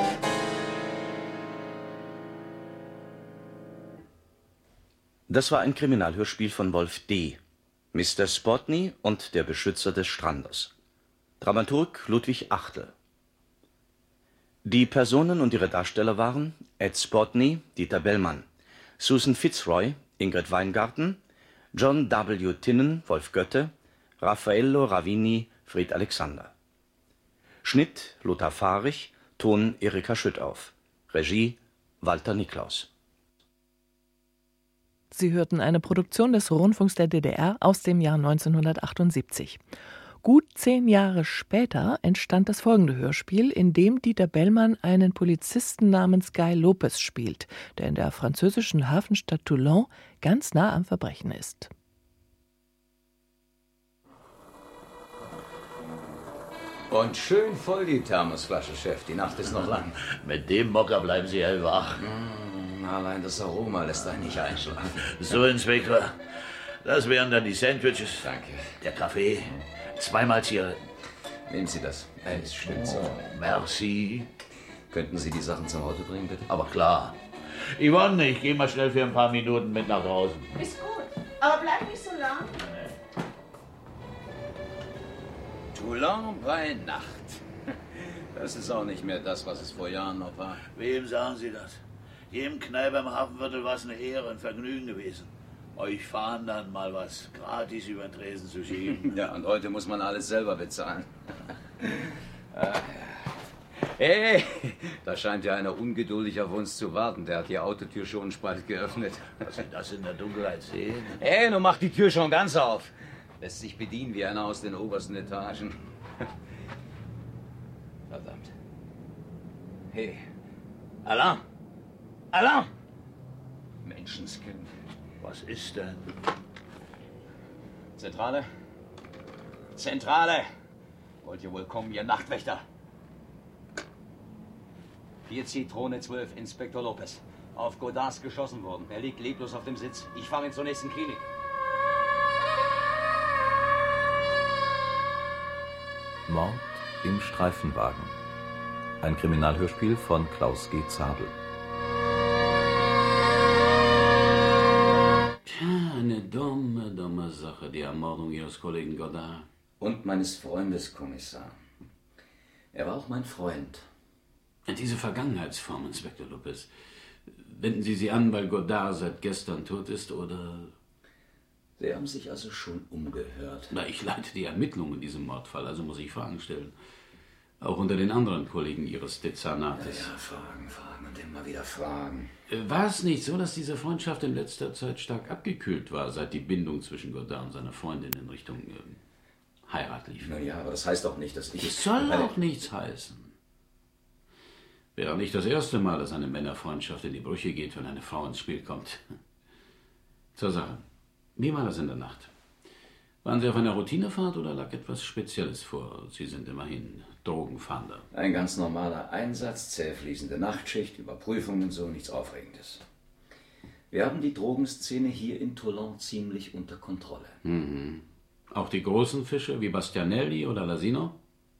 Das war ein Kriminalhörspiel von Wolf D. Mister Spotney und der Beschützer des Strandes. Dramaturg Ludwig Achtel. Die Personen und ihre Darsteller waren Ed Spotney, Dieter Bellmann, Susan Fitzroy, Ingrid Weingarten, John W. Tinnen, Wolf Götte, Raffaello Ravini, Fried Alexander. Schnitt Lothar Fahrich, Ton Erika Schüttauf, Regie Walter Niklaus. Sie hörten eine Produktion des Rundfunks der D D R aus dem Jahr neunzehnhundertachtundsiebzig. Gut zehn Jahre später entstand das folgende Hörspiel, in dem Dieter Bellmann einen Polizisten namens Guy Lopez spielt, der in der französischen Hafenstadt Toulon ganz nah am Verbrechen ist. Und schön voll die Thermosflasche, Chef. Die Nacht ist noch lang. Mit dem Mocker bleiben Sie hellwach. Mm, allein das Aroma lässt einen nicht einschlafen. So, Inspektor. Das wären dann die Sandwiches. Danke. Der Kaffee. Zweimal Zigaretten. Nehmen Sie das. Es stimmt so. Oh, merci. Könnten Sie die Sachen zum Auto bringen, bitte? Aber klar. Yvonne, ich gehe mal schnell für ein paar Minuten mit nach draußen. Ist gut. Aber bleib nicht so lang. Toulon bei Nacht. Das ist auch nicht mehr das, was es vor Jahren noch war. Wem sagen Sie das? Jedem Kneiper im Hafenviertel war es eine Ehre, ein Vergnügen gewesen. Euch fahren dann mal was gratis über den Tresen zu schieben. Ja, und heute muss man alles selber bezahlen. Hey, da scheint ja einer ungeduldig auf uns zu warten. Der hat die Autotür schon spalt geöffnet. Dass Sie das in der Dunkelheit sehen? Hey, nun macht die Tür schon ganz auf. Lässt sich bedienen wie einer aus den obersten Etagen. Verdammt. Hey, Alarm! Alarm! Menschenskind. Was ist denn? Zentrale? Zentrale! Wollt ihr wohl kommen, ihr Nachtwächter? Hier Zitrone zwölf, Inspektor Lopez. Auf Godards geschossen worden. Er liegt leblos auf dem Sitz. Ich fahre ihn zur nächsten Klinik. Mord im Streifenwagen. Ein Kriminalhörspiel von Klaus G. Zabel. Tja, eine dumme, dumme Sache, die Ermordung Ihres Kollegen Godard. Und meines Freundes, Kommissar. Er war auch mein Freund. Diese Vergangenheitsform, Inspektor Lopez, wenden Sie sie an, weil Godard seit gestern tot ist, oder? Sie haben sich also schon umgehört. Na, ich leite die Ermittlungen in diesem Mordfall, also muss ich Fragen stellen. Auch unter den anderen Kollegen Ihres Dezernates. Ja, ja, Fragen, Fragen und immer wieder Fragen. War es nicht so, dass diese Freundschaft in letzter Zeit stark abgekühlt war, seit die Bindung zwischen Godard und seiner Freundin in Richtung äh, Heirat lief? Na ja, aber das heißt auch nicht, dass ich... Es soll auch nichts heißen. Wäre nicht das erste Mal, dass eine Männerfreundschaft in die Brüche geht, wenn eine Frau ins Spiel kommt. Zur Sache. Wie war das in der Nacht? Waren Sie auf einer Routinefahrt oder lag etwas Spezielles vor? Sie sind immerhin Drogenfahnder. Ein ganz normaler Einsatz, zähfließende Nachtschicht, Überprüfungen und so, nichts Aufregendes. Wir haben die Drogenszene hier in Toulon ziemlich unter Kontrolle. Mhm. Auch die großen Fische wie Bastianelli oder Lasino?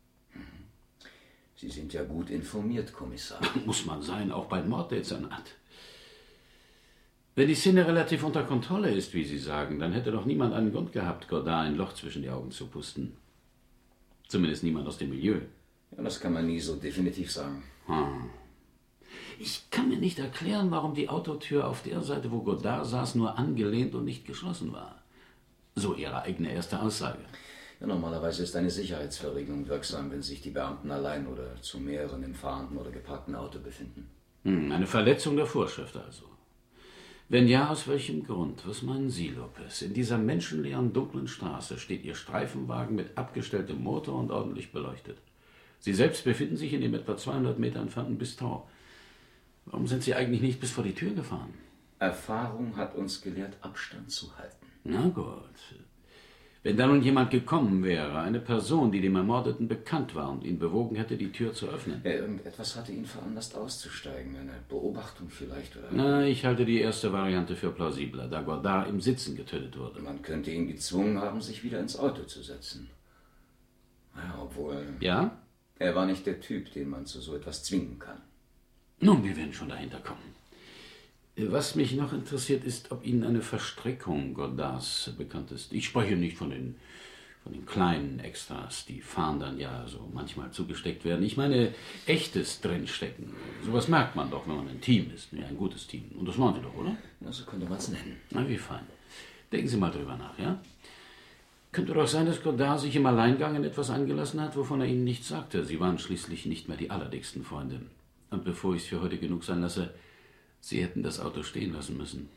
Sie sind ja gut informiert, Kommissar. Muss man sein, auch beim Morddezernat. Wenn die Szene relativ unter Kontrolle ist, wie Sie sagen, dann hätte doch niemand einen Grund gehabt, Godard ein Loch zwischen die Augen zu pusten. Zumindest niemand aus dem Milieu. Ja, das kann man nie so definitiv sagen. Hm. Ich kann mir nicht erklären, warum die Autotür auf der Seite, wo Godard saß, nur angelehnt und nicht geschlossen war. So Ihre eigene erste Aussage. Ja, normalerweise ist eine Sicherheitsverriegelung wirksam, wenn sich die Beamten allein oder zu mehreren im fahrenden oder geparkten Auto befinden. Hm, eine Verletzung der Vorschrift also. Wenn ja, aus welchem Grund? Was meinen Sie, Lopez? In dieser menschenleeren, dunklen Straße steht Ihr Streifenwagen mit abgestelltem Motor und ordentlich beleuchtet. Sie selbst befinden sich in dem etwa zweihundert Meter entfernten Bistro. Warum sind Sie eigentlich nicht bis vor die Tür gefahren? Erfahrung hat uns gelehrt, Abstand zu halten. Na gut. Wenn da nun jemand gekommen wäre, eine Person, die dem Ermordeten bekannt war und ihn bewogen hätte, die Tür zu öffnen. Ja, irgendetwas hatte ihn veranlasst, auszusteigen. Eine Beobachtung vielleicht, oder? Na, ich halte die erste Variante für plausibler, da Godard im Sitzen getötet wurde. Man könnte ihn gezwungen haben, sich wieder ins Auto zu setzen. Ja, obwohl... Ja? Er war nicht der Typ, den man zu so etwas zwingen kann. Nun, wir werden schon dahinter kommen. Was mich noch interessiert, ist, ob Ihnen eine Verstrickung Godards bekannt ist. Ich spreche nicht von den, von den kleinen Extras, die Fahndern ja so manchmal zugesteckt werden. Ich meine, echtes drinstecken. Sowas merkt man doch, wenn man ein Team ist. Ja, ein gutes Team. Und das wollen Sie doch, oder? Ja, so könnte man es nennen. Na, wie fein. Denken Sie mal drüber nach, ja? Könnte doch sein, dass Godard sich im Alleingang in etwas eingelassen hat, wovon er Ihnen nichts sagte. Sie waren schließlich nicht mehr die allerdicksten Freunde. Und bevor ich es für heute genug sein lasse, Sie hätten das Auto stehen lassen müssen.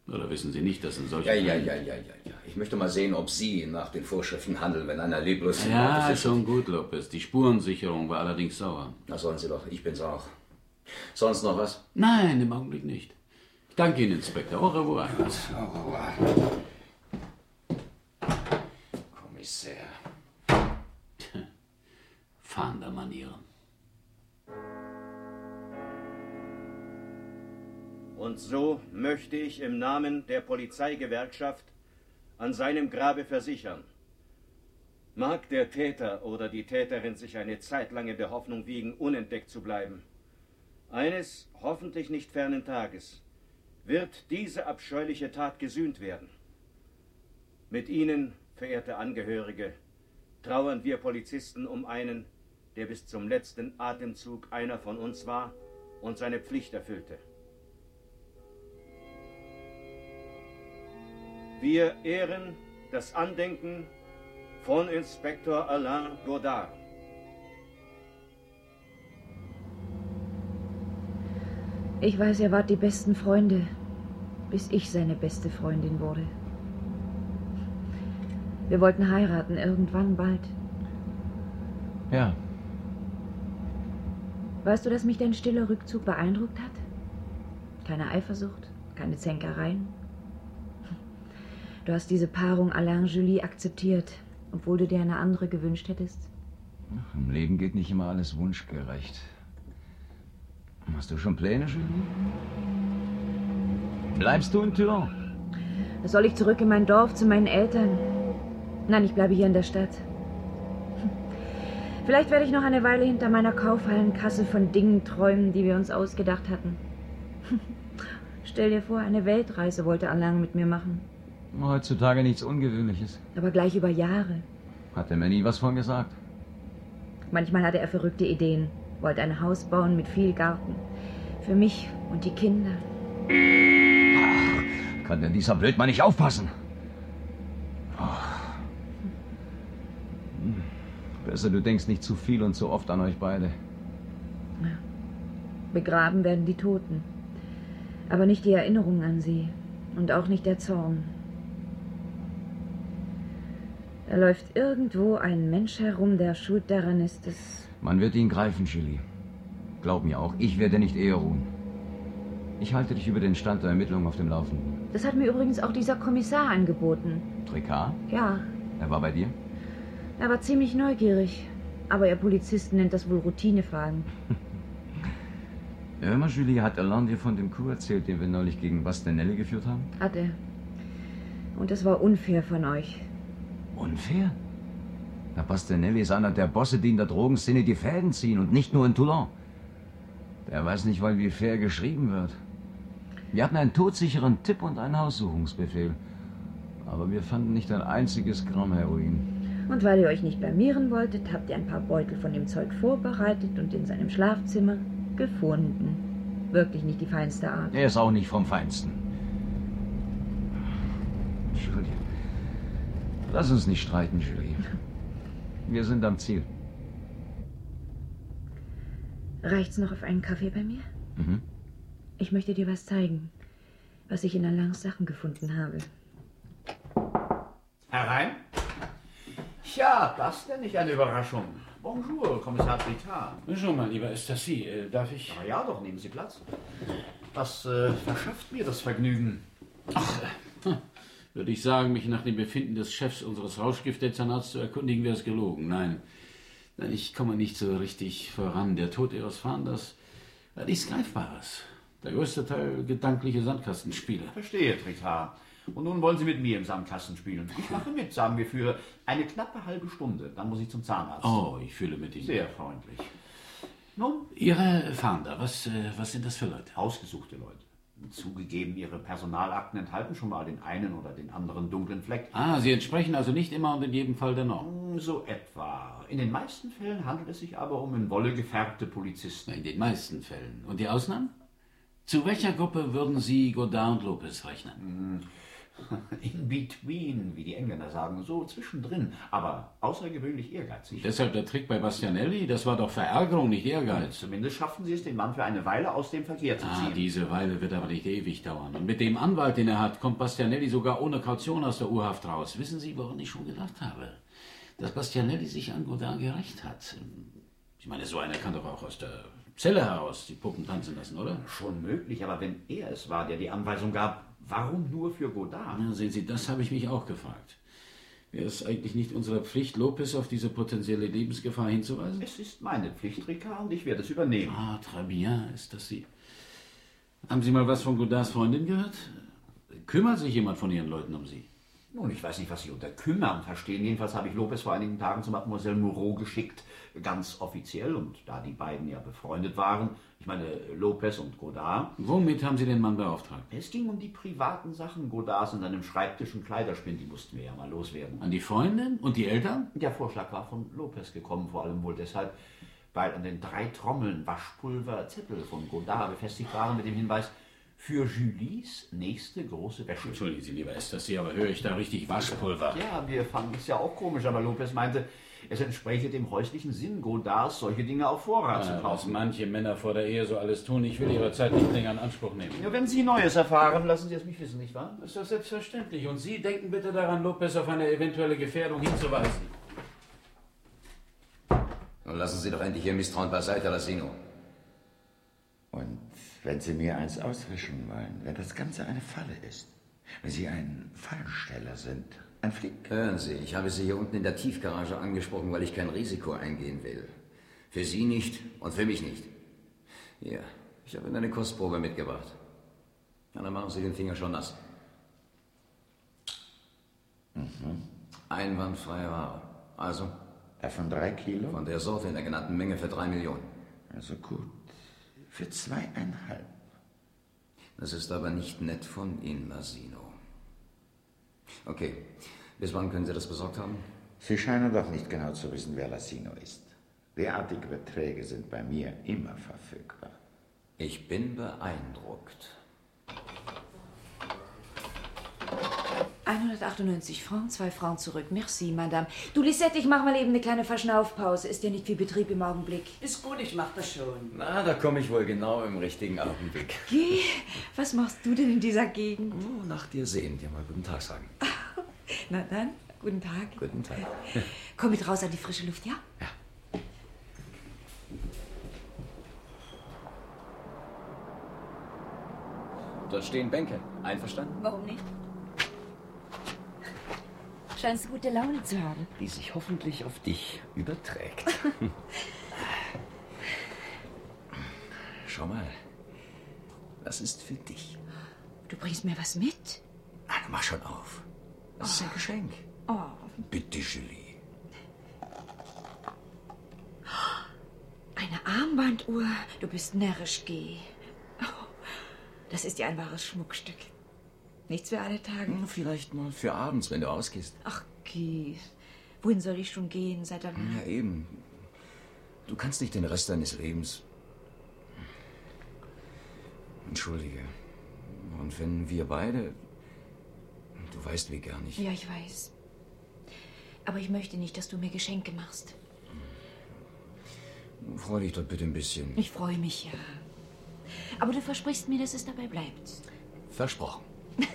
Oder wissen Sie nicht, dass in solchen... Ja, ja, ja, ja, ja, ja. Ich möchte mal sehen, ob Sie nach den Vorschriften handeln, wenn einer leblos... Ja, ist schon gut, Lopez. Die Spurensicherung war allerdings sauer. Na, sollen Sie doch. Ich bin's auch. Sonst noch was? Nein, im Augenblick nicht. Ich danke Ihnen, Inspektor. Au revoir. Au revoir. Kommissär. Fahndermanieren. Und so möchte ich im Namen der Polizeigewerkschaft an seinem Grabe versichern: Mag der Täter oder die Täterin sich eine Zeit lang in der Hoffnung wiegen, unentdeckt zu bleiben, eines hoffentlich nicht fernen Tages wird diese abscheuliche Tat gesühnt werden. Mit Ihnen, verehrte Angehörige, trauern wir Polizisten um einen, der bis zum letzten Atemzug einer von uns war und seine Pflicht erfüllte. Wir ehren das Andenken von Inspektor Alain Godard. Ich weiß, ihr wart die besten Freunde, bis ich seine beste Freundin wurde. Wir wollten heiraten, irgendwann bald. Ja. Weißt du, dass mich dein stiller Rückzug beeindruckt hat? Keine Eifersucht, keine Zänkereien. Du hast diese Paarung Alain-Julie akzeptiert, obwohl du dir eine andere gewünscht hättest. Ach, im Leben geht nicht immer alles wunschgerecht. Hast du schon Pläne, Julie? Bleibst du in Toulon? Soll ich zurück in mein Dorf zu meinen Eltern? Nein, ich bleibe hier in der Stadt. Vielleicht werde ich noch eine Weile hinter meiner Kaufhallenkasse von Dingen träumen, die wir uns ausgedacht hatten. Stell dir vor, eine Weltreise wollte Alain mit mir machen. Heutzutage nichts Ungewöhnliches. Aber gleich über Jahre. Hat er mir nie was von gesagt? Manchmal hatte er verrückte Ideen. Wollte ein Haus bauen mit viel Garten. Für mich und die Kinder. Ach, kann denn dieser Blödmann nicht aufpassen? Ach. Besser, du denkst nicht zu viel und zu oft an euch beide. Begraben werden die Toten. Aber nicht die Erinnerung an sie. Und auch nicht der Zorn. Da läuft irgendwo ein Mensch herum, der schuld daran ist, dass... Man wird ihn greifen, Julie. Glaub mir auch, ich werde nicht eher ruhen. Ich halte dich über den Stand der Ermittlungen auf dem Laufenden. Das hat mir übrigens auch dieser Kommissar angeboten. Tricard? Ja. Er war bei dir? Er war ziemlich neugierig. Aber ihr Polizisten nennt das wohl Routinefragen. Hör mal, Julie, hat Alain dir von dem Coup erzählt, den wir neulich gegen Bastianelli geführt haben? Hat er. Und das war unfair von euch. Unfair? Na, Bastianelli ist einer der Bosse, die in der Drogenszene die Fäden ziehen und nicht nur in Toulon. Der weiß nicht, weil wie fair geschrieben wird. Wir hatten einen todsicheren Tipp und einen Haussuchungsbefehl. Aber wir fanden nicht ein einziges Gramm Heroin. Und weil ihr euch nicht blamieren wolltet, habt ihr ein paar Beutel von dem Zeug vorbereitet und in seinem Schlafzimmer gefunden. Wirklich nicht die feinste Art. Er ist auch nicht vom Feinsten. Julie, lass uns nicht streiten, Julie. Wir sind am Ziel. Reicht's noch auf einen Kaffee bei mir? Mhm. Ich möchte dir was zeigen, was ich in Alains Sachen gefunden habe. Herein? Ja, das denn nicht eine Überraschung. Bonjour, Kommissar Tricard. Bonjour, mein lieber Estercy. Äh, darf ich... Na ja, doch, nehmen Sie Platz. Was äh, verschafft mir das Vergnügen? Ach, äh, würde ich sagen, mich nach dem Befinden des Chefs unseres Rauschgiftdezernats zu erkundigen, wäre es gelogen. Nein, nein, ich komme nicht so richtig voran. Der Tod Ihres Fahnders war nichts Greifbares. Der größte Teil gedankliche Sandkastenspiele. Verstehe, Tricard. Und nun wollen Sie mit mir im Sandkasten spielen. Ich mache mit, sagen wir, für eine knappe halbe Stunde. Dann muss ich zum Zahnarzt. Oh, ich fühle mit Ihnen. Sehr freundlich. Nun? Ihre Fahnder, was, äh, was sind das für Leute? Ausgesuchte Leute. Zugegeben, Ihre Personalakten enthalten schon mal den einen oder den anderen dunklen Fleck. Ah, Sie entsprechen also nicht immer und in jedem Fall der Norm. So etwa. In den meisten Fällen handelt es sich aber um in Wolle gefärbte Polizisten. In den meisten Fällen. Und die Ausnahmen? Zu welcher Gruppe würden Sie Godard und Lopez rechnen? In between, wie die Engländer sagen, so zwischendrin, aber außergewöhnlich ehrgeizig. Deshalb der Trick bei Bastianelli? Das war doch Verärgerung, nicht Ehrgeiz. Zumindest schafften Sie es, den Mann für eine Weile aus dem Verkehr zu ziehen. Ah, diese Weile wird aber nicht ewig dauern. Und mit dem Anwalt, den er hat, kommt Bastianelli sogar ohne Kaution aus der Urhaft raus. Wissen Sie, woran ich schon gedacht habe? Dass Bastianelli sich an Godard gerecht hat. Ich meine, so einer kann doch auch aus der Zelle heraus die Puppen tanzen lassen, oder? Schon möglich, aber wenn er es war, der die Anweisung gab, warum nur für Godard? Ja, sehen Sie, das habe ich mich auch gefragt. Wäre es eigentlich nicht unsere Pflicht, Lopez auf diese potenzielle Lebensgefahr hinzuweisen? Es ist meine Pflicht, Ricard, und ich werde es übernehmen. Ah, très bien, ist das Sie. Haben Sie mal was von Godards Freundin gehört? Kümmert sich jemand von Ihren Leuten um Sie? Nun, ich weiß nicht, was Sie unter kümmern verstehen. Jedenfalls habe ich Lopez vor einigen Tagen zu Mademoiselle Moreau geschickt, ganz offiziell. Und da die beiden ja befreundet waren, ich meine Lopez und Godard. Womit haben Sie den Mann beauftragt? Es ging um die privaten Sachen Godards in seinem Schreibtisch und Kleiderspind. Die mussten wir ja mal loswerden. An die Freundin und die Eltern? Der Vorschlag war von Lopez gekommen, vor allem wohl deshalb, weil an den drei Trommeln Waschpulver Zettel von Godard befestigt waren mit dem Hinweis: für Julies nächste große Wäsche. Entschuldigen Sie, lieber Estercy, aber höre ich da richtig Waschpulver? Ja, wir fanden es ja auch komisch, aber Lopez meinte, es entspräche dem häuslichen Sinn Godards, solche Dinge auf Vorrat Ja, zu was kaufen. manche Männer vor der Ehe so alles tun, ich will Ihre Zeit nicht länger in Anspruch nehmen. Ja, wenn Sie Neues erfahren, lassen Sie es mich wissen, nicht wahr? Das ist doch selbstverständlich. Und Sie denken bitte daran, Lopez auf eine eventuelle Gefährdung hinzuweisen. Nun lassen Sie doch endlich Ihr Misstrauen beiseite, Lassino. Und wenn Sie mir eins auswischen wollen, wenn das Ganze eine Falle ist, wenn Sie ein Fallensteller sind, ein Flick. Hören Sie, ich habe Sie hier unten in der Tiefgarage angesprochen, weil ich kein Risiko eingehen will. Für Sie nicht und für mich nicht. Hier, ich habe Ihnen eine Kostprobe mitgebracht. Ja, dann machen Sie den Finger schon nass. Mhm. Einwandfreie Ware. Also? Davon drei Kilo? Von der Sorte in der genannten Menge für drei Millionen. Also gut. Für zweieinhalb. Das ist aber nicht nett von Ihnen, Lassino. Okay. Bis wann können Sie das besorgt haben? Sie scheinen doch nicht genau zu wissen, wer Lassino ist. Derartige Beträge sind bei mir immer verfügbar. Ich bin beeindruckt. hundertachtundneunzig Francs, zwei Francs zurück. Merci, Madame. Du, Lisette, ich mach mal eben eine kleine Verschnaufpause. Ist ja nicht viel Betrieb im Augenblick. Ist gut, ich mach das schon. Na, da komme ich wohl genau im richtigen Augenblick. Geh, was machst du denn in dieser Gegend? Oh, nach dir sehen, dir mal guten Tag sagen. Na dann, guten Tag. Guten Tag. Komm mit raus an die frische Luft, ja? Ja. Dort stehen Bänke. Einverstanden? Warum nicht? Scheinst du gute Laune zu haben. Die sich hoffentlich auf dich überträgt. Schau mal. Das ist für dich. Du bringst mir was mit? Ah, mach schon auf. Das ist ein Geschenk. Oh. Bitte, Julie. Eine Armbanduhr. Du bist närrisch, geh. Oh, das ist ja ein wahres Schmuckstück. Nichts für alle Tage. Hm, vielleicht mal für abends, wenn du ausgehst. Ach, geh. Wohin soll ich schon gehen seit danach? Ja, eben. Du kannst nicht den Rest deines Lebens... Entschuldige. Und wenn wir beide... Du weißt, wie gern ich... Ja, ich weiß. Aber ich möchte nicht, dass du mir Geschenke machst. Freu dich doch bitte ein bisschen. Ich freue mich, ja. Aber du versprichst mir, dass es dabei bleibt. Versprochen.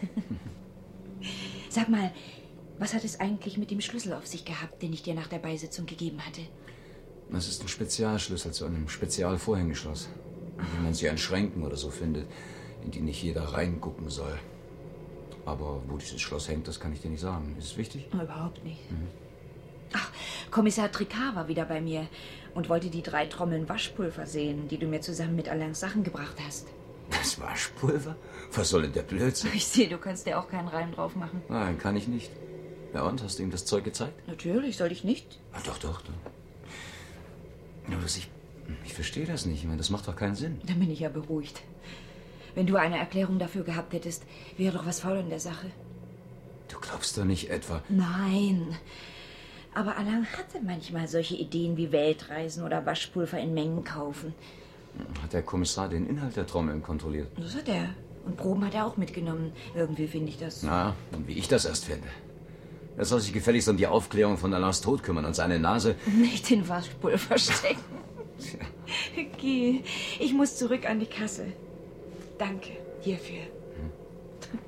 Sag mal, was hat es eigentlich mit dem Schlüssel auf sich gehabt, den ich dir nach der Beisetzung gegeben hatte? Das ist ein Spezialschlüssel zu einem Spezialvorhängeschloss. Wie man sie an Schränken oder so findet, in die nicht jeder reingucken soll. Aber wo dieses Schloss hängt, das kann ich dir nicht sagen. Ist es wichtig? Oh, überhaupt nicht. Mhm. Ach, Kommissar Tricard war wieder bei mir und wollte die drei Trommeln Waschpulver sehen, die du mir zusammen mit Alains Sachen gebracht hast. Das Waschpulver? Was soll denn der Blödsinn? Ich sehe, du kannst dir auch keinen Reim drauf machen. Nein, kann ich nicht. Ja, und? Hast du ihm das Zeug gezeigt? Natürlich, soll ich nicht? Ah, doch, doch, doch. Nur, dass ich... Ich verstehe das nicht. Ich meine, das macht doch keinen Sinn. Dann bin ich ja beruhigt. Wenn du eine Erklärung dafür gehabt hättest, wäre doch was faul in der Sache. Du glaubst doch nicht etwa... Nein. Aber Alain hatte manchmal solche Ideen wie Weltreisen oder Waschpulver in Mengen kaufen. Hat der Kommissar den Inhalt der Trommeln kontrolliert? Das hat er. Und Proben hat er auch mitgenommen. Irgendwie finde ich das... Na, und wie ich das erst finde. Er soll sich gefälligst um die Aufklärung von Alains Tod kümmern und seine Nase... Nicht in Waschpulver stecken. Geh, ich muss zurück an die Kasse. Danke hierfür. Hm.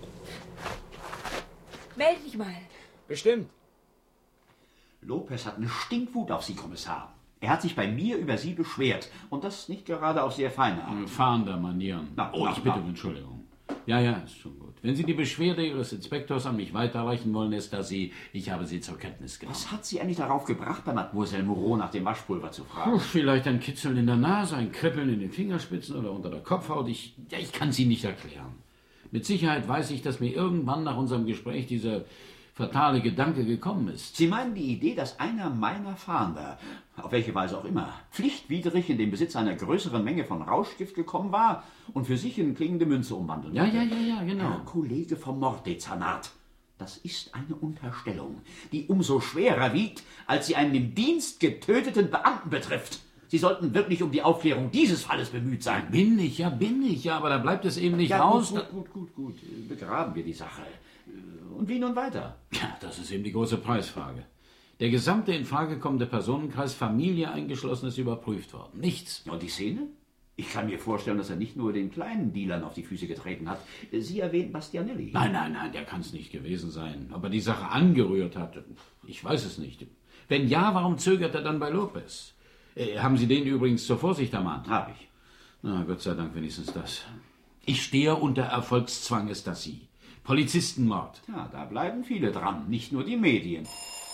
Meld dich mal. Bestimmt. Lopez hat eine Stinkwut auf Sie, Kommissar. Er hat sich bei mir über Sie beschwert. Und das nicht gerade auf sehr feine Art. Fahnder Manieren. Na, oh, na, ich bitte na. um Entschuldigung. Ja, ja, ist schon gut. Wenn Sie die Beschwerde Ihres Inspektors an mich weiterreichen wollen, ist das Sie, ich habe sie zur Kenntnis genommen. Was hat Sie eigentlich darauf gebracht, bei Mademoiselle Moreau nach dem Waschpulver zu fragen? Puh, vielleicht ein Kitzeln in der Nase, ein Kribbeln in den Fingerspitzen oder unter der Kopfhaut. Ich, ja, ich kann Sie nicht erklären. Mit Sicherheit weiß ich, dass mir irgendwann nach unserem Gespräch dieser fatale Gedanke gekommen ist. Sie meinen die Idee, dass einer meiner Fahnder, auf welche Weise auch immer, pflichtwidrig in den Besitz einer größeren Menge von Rauschgift gekommen war und für sich in klingende Münze umwandeln Ja, wollte? ja, ja, ja, genau. Herr Kollege vom Morddezernat, das ist eine Unterstellung, die umso schwerer wiegt, als sie einen im Dienst getöteten Beamten betrifft. Sie sollten wirklich um die Aufklärung dieses Falles bemüht sein. Bin ich, ja, bin ich, ja, aber da bleibt es eben nicht ja, raus. Gut, gut, gut, gut, gut. Begraben wir die Sache. Und wie nun weiter? Ja, das ist eben die große Preisfrage. Der gesamte in Frage kommende Personenkreis, Familie eingeschlossen, ist überprüft worden. Nichts. Und die Szene? Ich kann mir vorstellen, dass er nicht nur den kleinen Dealern auf die Füße getreten hat. Sie erwähnt Bastianelli. Nein, nein, nein, der kann es nicht gewesen sein. Ob er die Sache angerührt hat, ich weiß es nicht. Wenn ja, warum zögert er dann bei Lopez? Äh, haben Sie den übrigens zur Vorsicht ermahnt? Habe ich. Na, Gott sei Dank wenigstens das. Ich stehe unter Erfolgszwang, ist das Sie. Polizistenmord. Ja, da bleiben viele dran, nicht nur die Medien.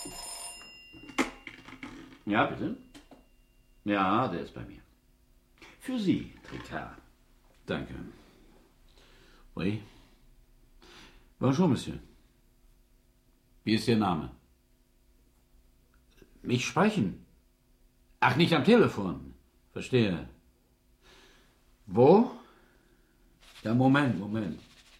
Ja, bitte? Ja, der ist bei mir. Für Sie, Tricard. Danke. Oui. Bonjour, Monsieur. Wie ist Ihr Name? Mich sprechen. Ach, nicht am Telefon. Verstehe. Wo? Ja, Moment, Moment.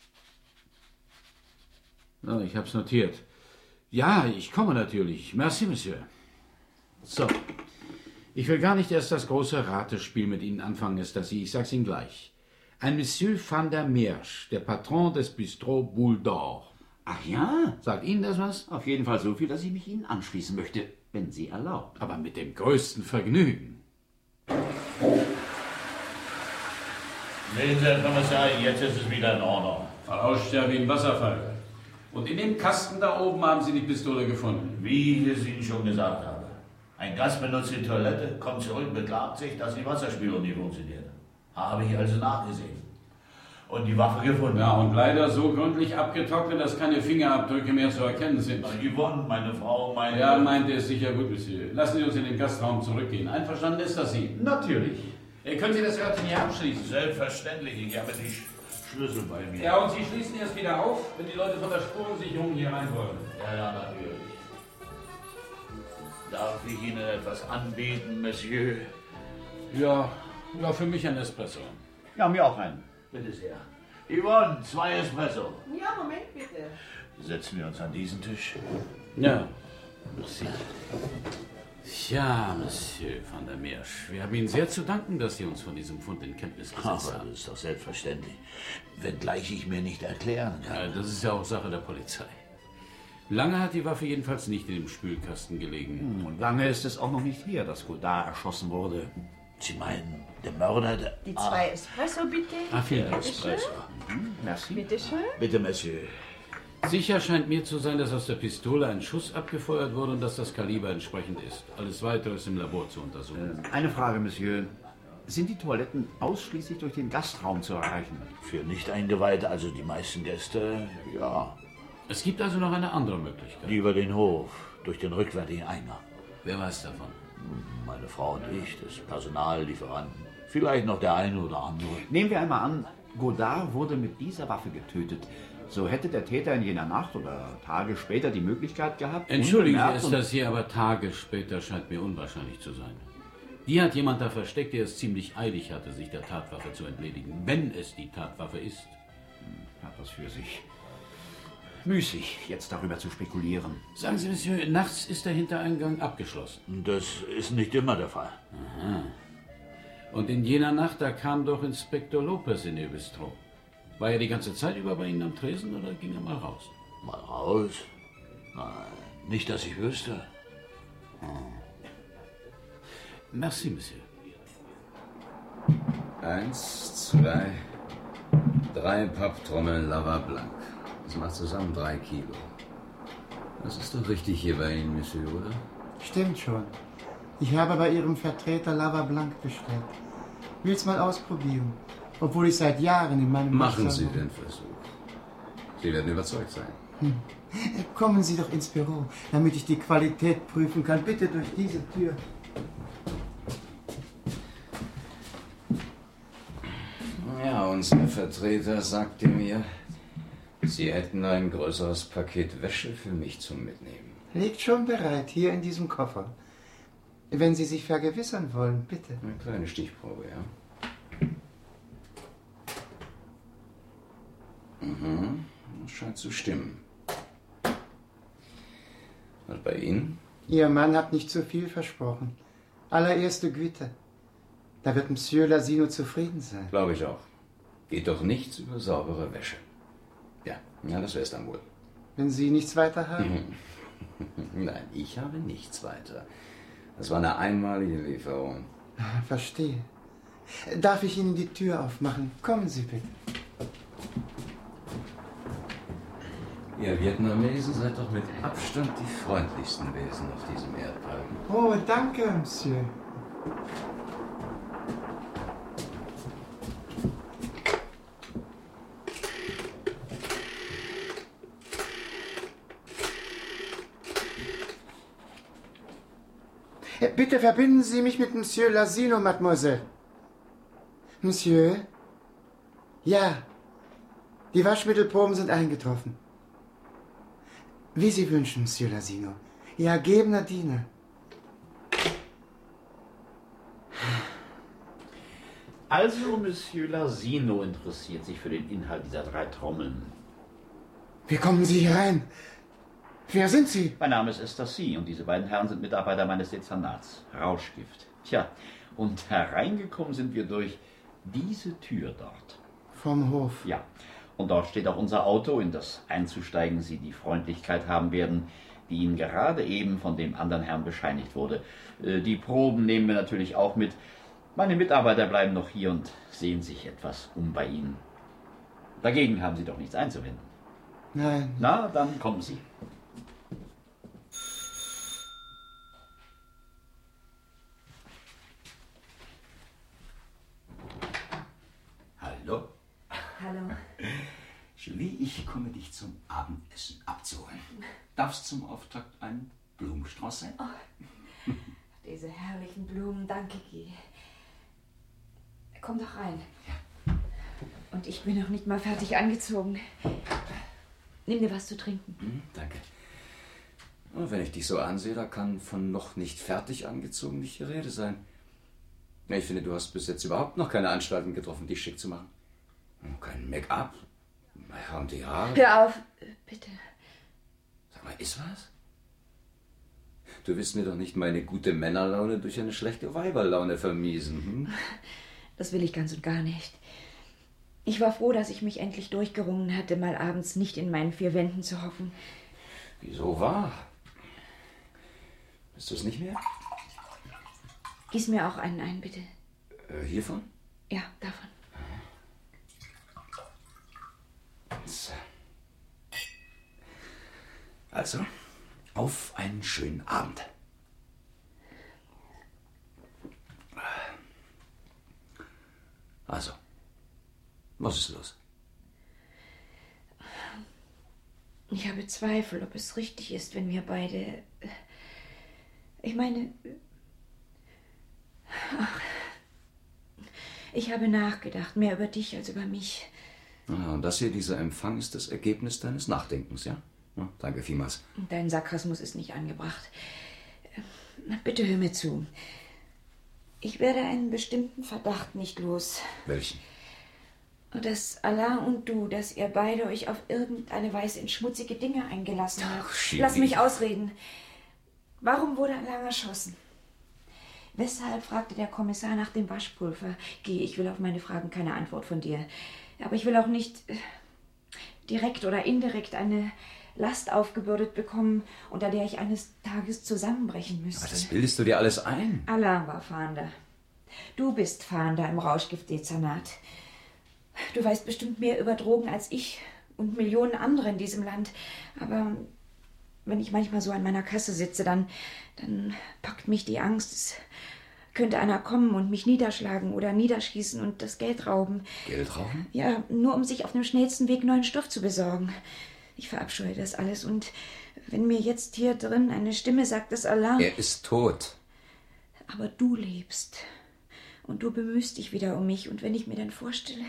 Oh, ich hab's notiert. Ja, ich komme natürlich. Merci, Monsieur. So. Ich will gar nicht erst das große Ratespiel mit Ihnen anfangen, ist das Sie. Ich sag's Ihnen gleich. Ein Monsieur van der Meersch, der Patron des Bistro Boule d'Or. Ach ja? Sagt Ihnen das was? Auf jeden Fall so viel, dass ich mich Ihnen anschließen möchte, wenn Sie erlauben. Aber mit dem größten Vergnügen. Sehen Sie, Herr Kommissar, jetzt ist es wieder in Ordnung. Verrauscht ja wie ein Wasserfall. Und in dem Kasten da oben haben Sie die Pistole gefunden. Wie ich es Ihnen schon gesagt habe. Ein Gast benutzt die Toilette, kommt zurück, beklagt sich, dass die Wasserspülung nicht funktioniert. Habe ich also nachgesehen. Und die Waffe gefunden. Ja, und leider so gründlich abgetrocknet, dass keine Fingerabdrücke mehr zu erkennen sind. Yvonne, meine Frau, meine... Ja, meinte es sicher gut, Monsieur. Lassen Sie uns in den Gastraum zurückgehen. Einverstanden ist das Sie? Natürlich. Können Sie das Örtchen hier abschließen? Selbstverständlich, ich habe die Schlüssel bei mir. Ja, und Sie schließen erst wieder auf, wenn die Leute von der Spurensicherung hier rein wollen. Ja, ja, natürlich. Darf ich Ihnen etwas anbieten, Monsieur? Ja, ja, für mich ein Espresso. Ja, mir auch einen. Bitte sehr. Yvonne, zwei Espresso. Ja, Moment bitte. Setzen wir uns an diesen Tisch. Ja, merci. Ja, Monsieur van der Meersch, wir haben Ihnen sehr zu danken, dass Sie uns von diesem Fund in Kenntnis gesetzt Aber haben. das ist doch selbstverständlich. Wenngleich ich mir nicht erklären kann. Ja, das ist ja auch Sache der Polizei. Lange hat die Waffe jedenfalls nicht in dem Spülkasten gelegen. Und lange ist es auch noch nicht her, dass Godard erschossen wurde. Sie meinen, der Mörder... Der... Die zwei Espresso bitte. Ah, vielen Dank. Espresso. Mhm, merci. Bitte schön. Bitte, Monsieur. Sicher scheint mir zu sein, dass aus der Pistole ein Schuss abgefeuert wurde und dass das Kaliber entsprechend ist. Alles Weitere ist im Labor zu untersuchen. Eine Frage, Monsieur. Sind die Toiletten ausschließlich durch den Gastraum zu erreichen? Für Nicht-Eingeweihte, also die meisten Gäste, ja. Es gibt also noch eine andere Möglichkeit. Über den Hof, durch den rückwärtigen Eingang. Wer weiß davon? Meine Frau und ich, das Personal, Lieferanten. Vielleicht noch der eine oder andere. Nehmen wir einmal an, Godard wurde mit dieser Waffe getötet. So hätte der Täter in jener Nacht oder Tage später die Möglichkeit gehabt... Entschuldigen Sie, unbemerkt ist das hier aber Tage später scheint mir unwahrscheinlich zu sein. Die hat jemand da versteckt, der es ziemlich eilig hatte, sich der Tatwaffe zu entledigen. Wenn es die Tatwaffe ist. Hat was für sich. Müßig, jetzt darüber zu spekulieren. Sagen Sie, Monsieur, nachts ist der Hintereingang abgeschlossen. Das ist nicht immer der Fall. Aha. Und in jener Nacht, da kam doch Inspektor Lopez in Ihr Bistro. War er die ganze Zeit über bei Ihnen am Tresen oder ging er mal raus? Mal raus? Nein, nicht, dass ich wüsste. Hm. Merci, Monsieur. Eins, zwei, drei Papptrommeln Lava Blanc. Das macht zusammen drei Kilo. Das ist doch richtig hier bei Ihnen, Monsieur, oder? Stimmt schon. Ich habe bei Ihrem Vertreter Lava Blanc bestellt. Will's mal ausprobieren. Obwohl ich seit Jahren in meinem... Machen Wasser- Sie den Versuch. Sie werden überzeugt sein. Hm. Kommen Sie doch ins Büro, damit ich die Qualität prüfen kann. Bitte durch diese Tür. Ja, unser Vertreter sagte mir, Sie hätten ein größeres Paket Wäsche für mich zum Mitnehmen. Liegt schon bereit, hier in diesem Koffer. Wenn Sie sich vergewissern wollen, bitte. Eine kleine Stichprobe, ja? Mhm, das scheint zu stimmen. Und bei Ihnen? Ihr Mann hat nicht zu viel versprochen. Allererste Güte. Da wird Monsieur Lasino zufrieden sein. Glaube ich auch. Geht doch nichts über saubere Wäsche. Ja, ja, das wär's dann wohl. Wenn Sie nichts weiter haben? Nein, ich habe nichts weiter. Das war eine einmalige Lieferung. Verstehe. Darf ich Ihnen die Tür aufmachen? Kommen Sie bitte. Ihr Vietnamesen seid doch mit Abstand die freundlichsten Wesen auf diesem Erdbalken. Oh, danke, Monsieur. Bitte verbinden Sie mich mit Monsieur Lasino, Mademoiselle. Monsieur? Ja, die Waschmittelproben sind eingetroffen. Wie Sie wünschen, Monsieur Lasino. Ihr ergebener Diener. Also, Monsieur Lasino interessiert sich für den Inhalt dieser drei Trommeln. Wie kommen Sie hier rein? Wer sind Sie? Mein Name ist Estassi und diese beiden Herren sind Mitarbeiter meines Dezernats. Rauschgift. Tja, und hereingekommen sind wir durch diese Tür dort. Vom Hof. Ja, und dort steht auch unser Auto, in das einzusteigen Sie die Freundlichkeit haben werden, die Ihnen gerade eben von dem anderen Herrn bescheinigt wurde. Äh, Die Proben nehmen wir natürlich auch mit. Meine Mitarbeiter bleiben noch hier und sehen sich etwas um bei Ihnen. Dagegen haben Sie doch nichts einzuwenden. Nein. Na, dann kommen Sie. Hallo. Hallo. Julie, ich komme dich zum Abendessen abzuholen. Darf's zum Auftakt ein Blumenstrauß sein? Oh, diese herrlichen Blumen, danke, Guy. Komm doch rein. Ja. Und ich bin noch nicht mal fertig angezogen. Nimm dir was zu trinken. Hm, danke. Und wenn ich dich so ansehe, da kann von noch nicht fertig angezogen nicht die Rede sein. Ich finde, du hast bis jetzt überhaupt noch keine Anstalten getroffen, dich schick zu machen. Kein Make-up, und die Haare. Hör auf, bitte. Sag mal, ist was? Du willst mir doch nicht meine gute Männerlaune durch eine schlechte Weiberlaune vermiesen. Hm? Das will ich ganz und gar nicht. Ich war froh, dass ich mich endlich durchgerungen hatte, mal abends nicht in meinen vier Wänden zu hocken. Wieso wahr? Bist du es nicht mehr? Gieß mir auch einen ein, bitte. Äh, hiervon? Ja, davon. So. Also, auf einen schönen Abend. Also, was ist los? Ich habe Zweifel, ob es richtig ist, wenn wir beide... Ich meine... Ach, ich habe nachgedacht, mehr über dich als über mich. Ja, und das hier, dieser Empfang, ist das Ergebnis deines Nachdenkens, ja? Ja, danke vielmals. Dein Sarkasmus ist nicht angebracht. Bitte hör mir zu. Ich werde einen bestimmten Verdacht nicht los. Welchen? Dass Alain und du, dass ihr beide euch auf irgendeine Weise in schmutzige Dinge eingelassen habt. Ach, Lass mich ausreden. Warum wurde Alain erschossen? Weshalb fragte der Kommissar nach dem Waschpulver? Geh, ich will auf meine Fragen keine Antwort von dir. Aber ich will auch nicht äh, direkt oder indirekt eine Last aufgebürdet bekommen, unter der ich eines Tages zusammenbrechen müsste. Aber das bildest du dir alles ein. Alain war Fahnder. Du bist Fahnder im Rauschgiftdezernat. Du weißt bestimmt mehr über Drogen als ich und Millionen andere in diesem Land. Aber wenn ich manchmal so an meiner Kasse sitze, dann, dann packt mich die Angst. Es könnte einer kommen und mich niederschlagen oder niederschießen und das Geld rauben. Geld rauben? Ja, nur um sich auf dem schnellsten Weg neuen Stoff zu besorgen. Ich verabscheue das alles und wenn mir jetzt hier drin eine Stimme sagt, dass Alain... Er ist tot. Aber du lebst und du bemühst dich wieder um mich und wenn ich mir dann vorstelle...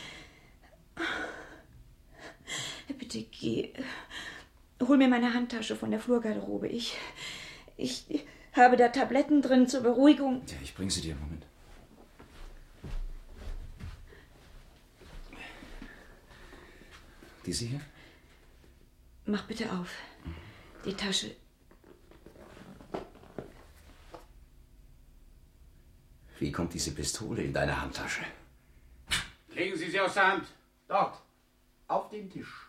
Bitte geh. Hol mir meine Handtasche von der Flurgarderobe. Ich, ich habe da Tabletten drin zur Beruhigung. Ja, ich bring sie dir. Moment. Diese hier? Mach bitte auf. Die Tasche. Wie kommt diese Pistole in deine Handtasche? Legen Sie sie aus der Hand. Dort. Auf den Tisch.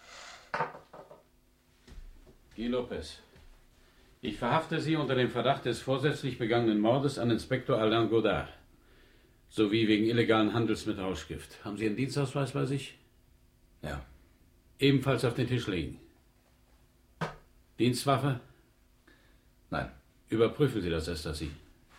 Guy Lopez, ich verhafte Sie unter dem Verdacht des vorsätzlich begangenen Mordes an Inspektor Alain Godard, sowie wegen illegalen Handels mit Rauschgift. Haben Sie Ihren Dienstausweis bei sich? Ja. Ebenfalls auf den Tisch legen. Dienstwaffe? Nein. Überprüfen Sie das, Esterhazy.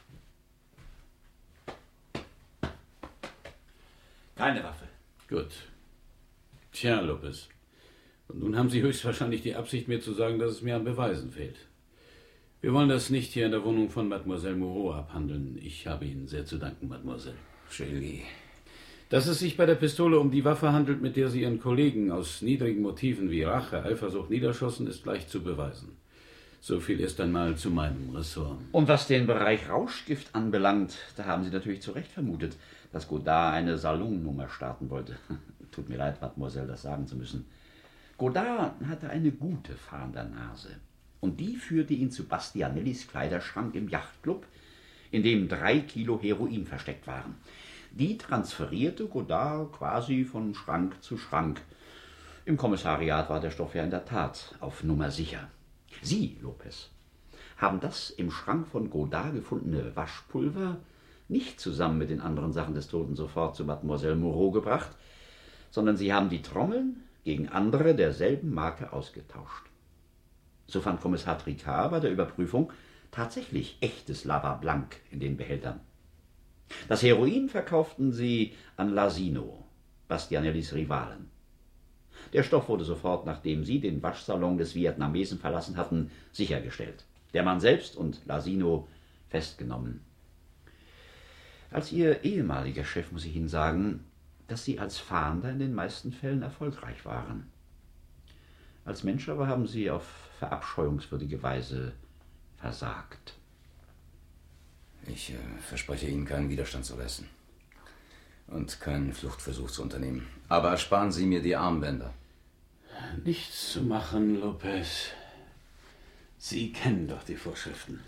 Keine Waffe. Gut. Tja, Lopez. Und nun haben Sie höchstwahrscheinlich die Absicht, mir zu sagen, dass es mir an Beweisen fehlt. Wir wollen das nicht hier in der Wohnung von Mademoiselle Moreau abhandeln. Ich habe Ihnen sehr zu danken, Mademoiselle. Julie. Dass es sich bei der Pistole um die Waffe handelt, mit der Sie Ihren Kollegen aus niedrigen Motiven wie Rache, Eifersucht niederschossen, ist leicht zu beweisen. So viel erst einmal zu meinem Ressort. Und was den Bereich Rauschgift anbelangt, da haben Sie natürlich zu Recht vermutet, dass Godard eine Salonnummer starten wollte. Tut mir leid, Mademoiselle, das sagen zu müssen. Godard hatte eine gute Fahndernase. Und die führte ihn zu Bastianellis Kleiderschrank im Yachtclub, in dem drei Kilo Heroin versteckt waren. Die transferierte Godard quasi von Schrank zu Schrank. Im Kommissariat war der Stoff ja in der Tat auf Nummer sicher. Sie, Lopez, haben das im Schrank von Godard gefundene Waschpulver nicht zusammen mit den anderen Sachen des Toten sofort zu Mademoiselle Moreau gebracht, sondern Sie haben die Trommeln gegen andere derselben Marke ausgetauscht. So fand Kommissar Tricard bei der Überprüfung tatsächlich echtes Lava Blanc in den Behältern. Das Heroin verkauften sie an Lasino, Bastianellis Rivalen. Der Stoff wurde sofort, nachdem sie den Waschsalon des Vietnamesen verlassen hatten, sichergestellt. Der Mann selbst und Lasino festgenommen. Als ihr ehemaliger Chef muss ich Ihnen sagen, dass Sie als Fahnder in den meisten Fällen erfolgreich waren. Als Mensch aber haben Sie auf verabscheuungswürdige Weise versagt. Ich äh, verspreche Ihnen, keinen Widerstand zu leisten. Und keinen Fluchtversuch zu unternehmen. Aber ersparen Sie mir die Armbänder. Nichts zu machen, Lopez. Sie kennen doch die Vorschriften.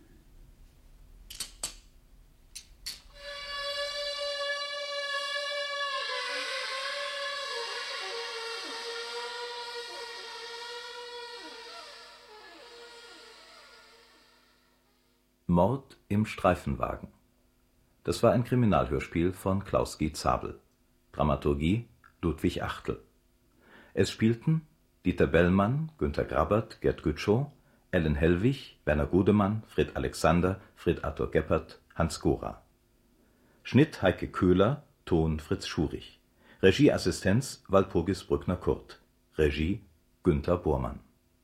Mord im Streifenwagen. Das war ein Kriminalhörspiel von Klaus-G. Zabel. Dramaturgie Ludwig Achtel. Es spielten Dieter Bellmann, Günter Grabbert, Gerd Gütschow, Ellen Hellwig, Werner Gudemann, Fred Alexander, Fred Arthur Geppert, Hans Gora. Schnitt Heike Köhler, Ton Fritz Schurich. Regieassistenz Walpurgis Brückner-Kurt. Regie Günther Bormann.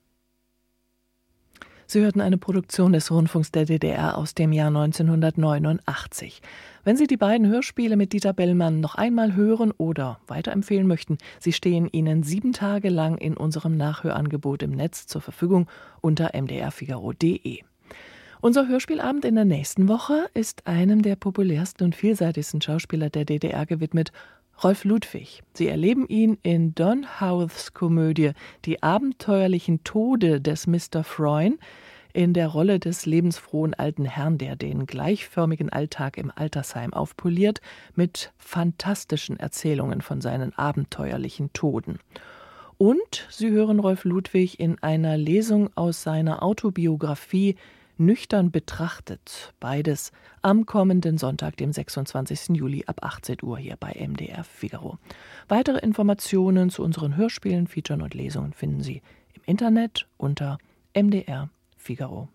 Sie hörten eine Produktion des Rundfunks der D D R aus dem Jahr neunzehnhundertneunundachtzig. Wenn Sie die beiden Hörspiele mit Dieter Bellmann noch einmal hören oder weiterempfehlen möchten, sie stehen Ihnen sieben Tage lang in unserem Nachhörangebot im Netz zur Verfügung unter m d r figaro punkt d e. Unser Hörspielabend in der nächsten Woche ist einem der populärsten und vielseitigsten Schauspieler der D D R gewidmet, Rolf Ludwig. Sie erleben ihn in Don Howths Komödie Die abenteuerlichen Tode des Mister Freund in der Rolle des lebensfrohen alten Herrn, der den gleichförmigen Alltag im Altersheim aufpoliert, mit fantastischen Erzählungen von seinen abenteuerlichen Toden. Und Sie hören Rolf Ludwig in einer Lesung aus seiner Autobiografie Nüchtern betrachtet. Beides am kommenden Sonntag, dem sechsundzwanzigsten Juli ab achtzehn Uhr hier bei M D R Figaro. Weitere Informationen zu unseren Hörspielen, Featuren und Lesungen finden Sie im Internet unter m d r figaro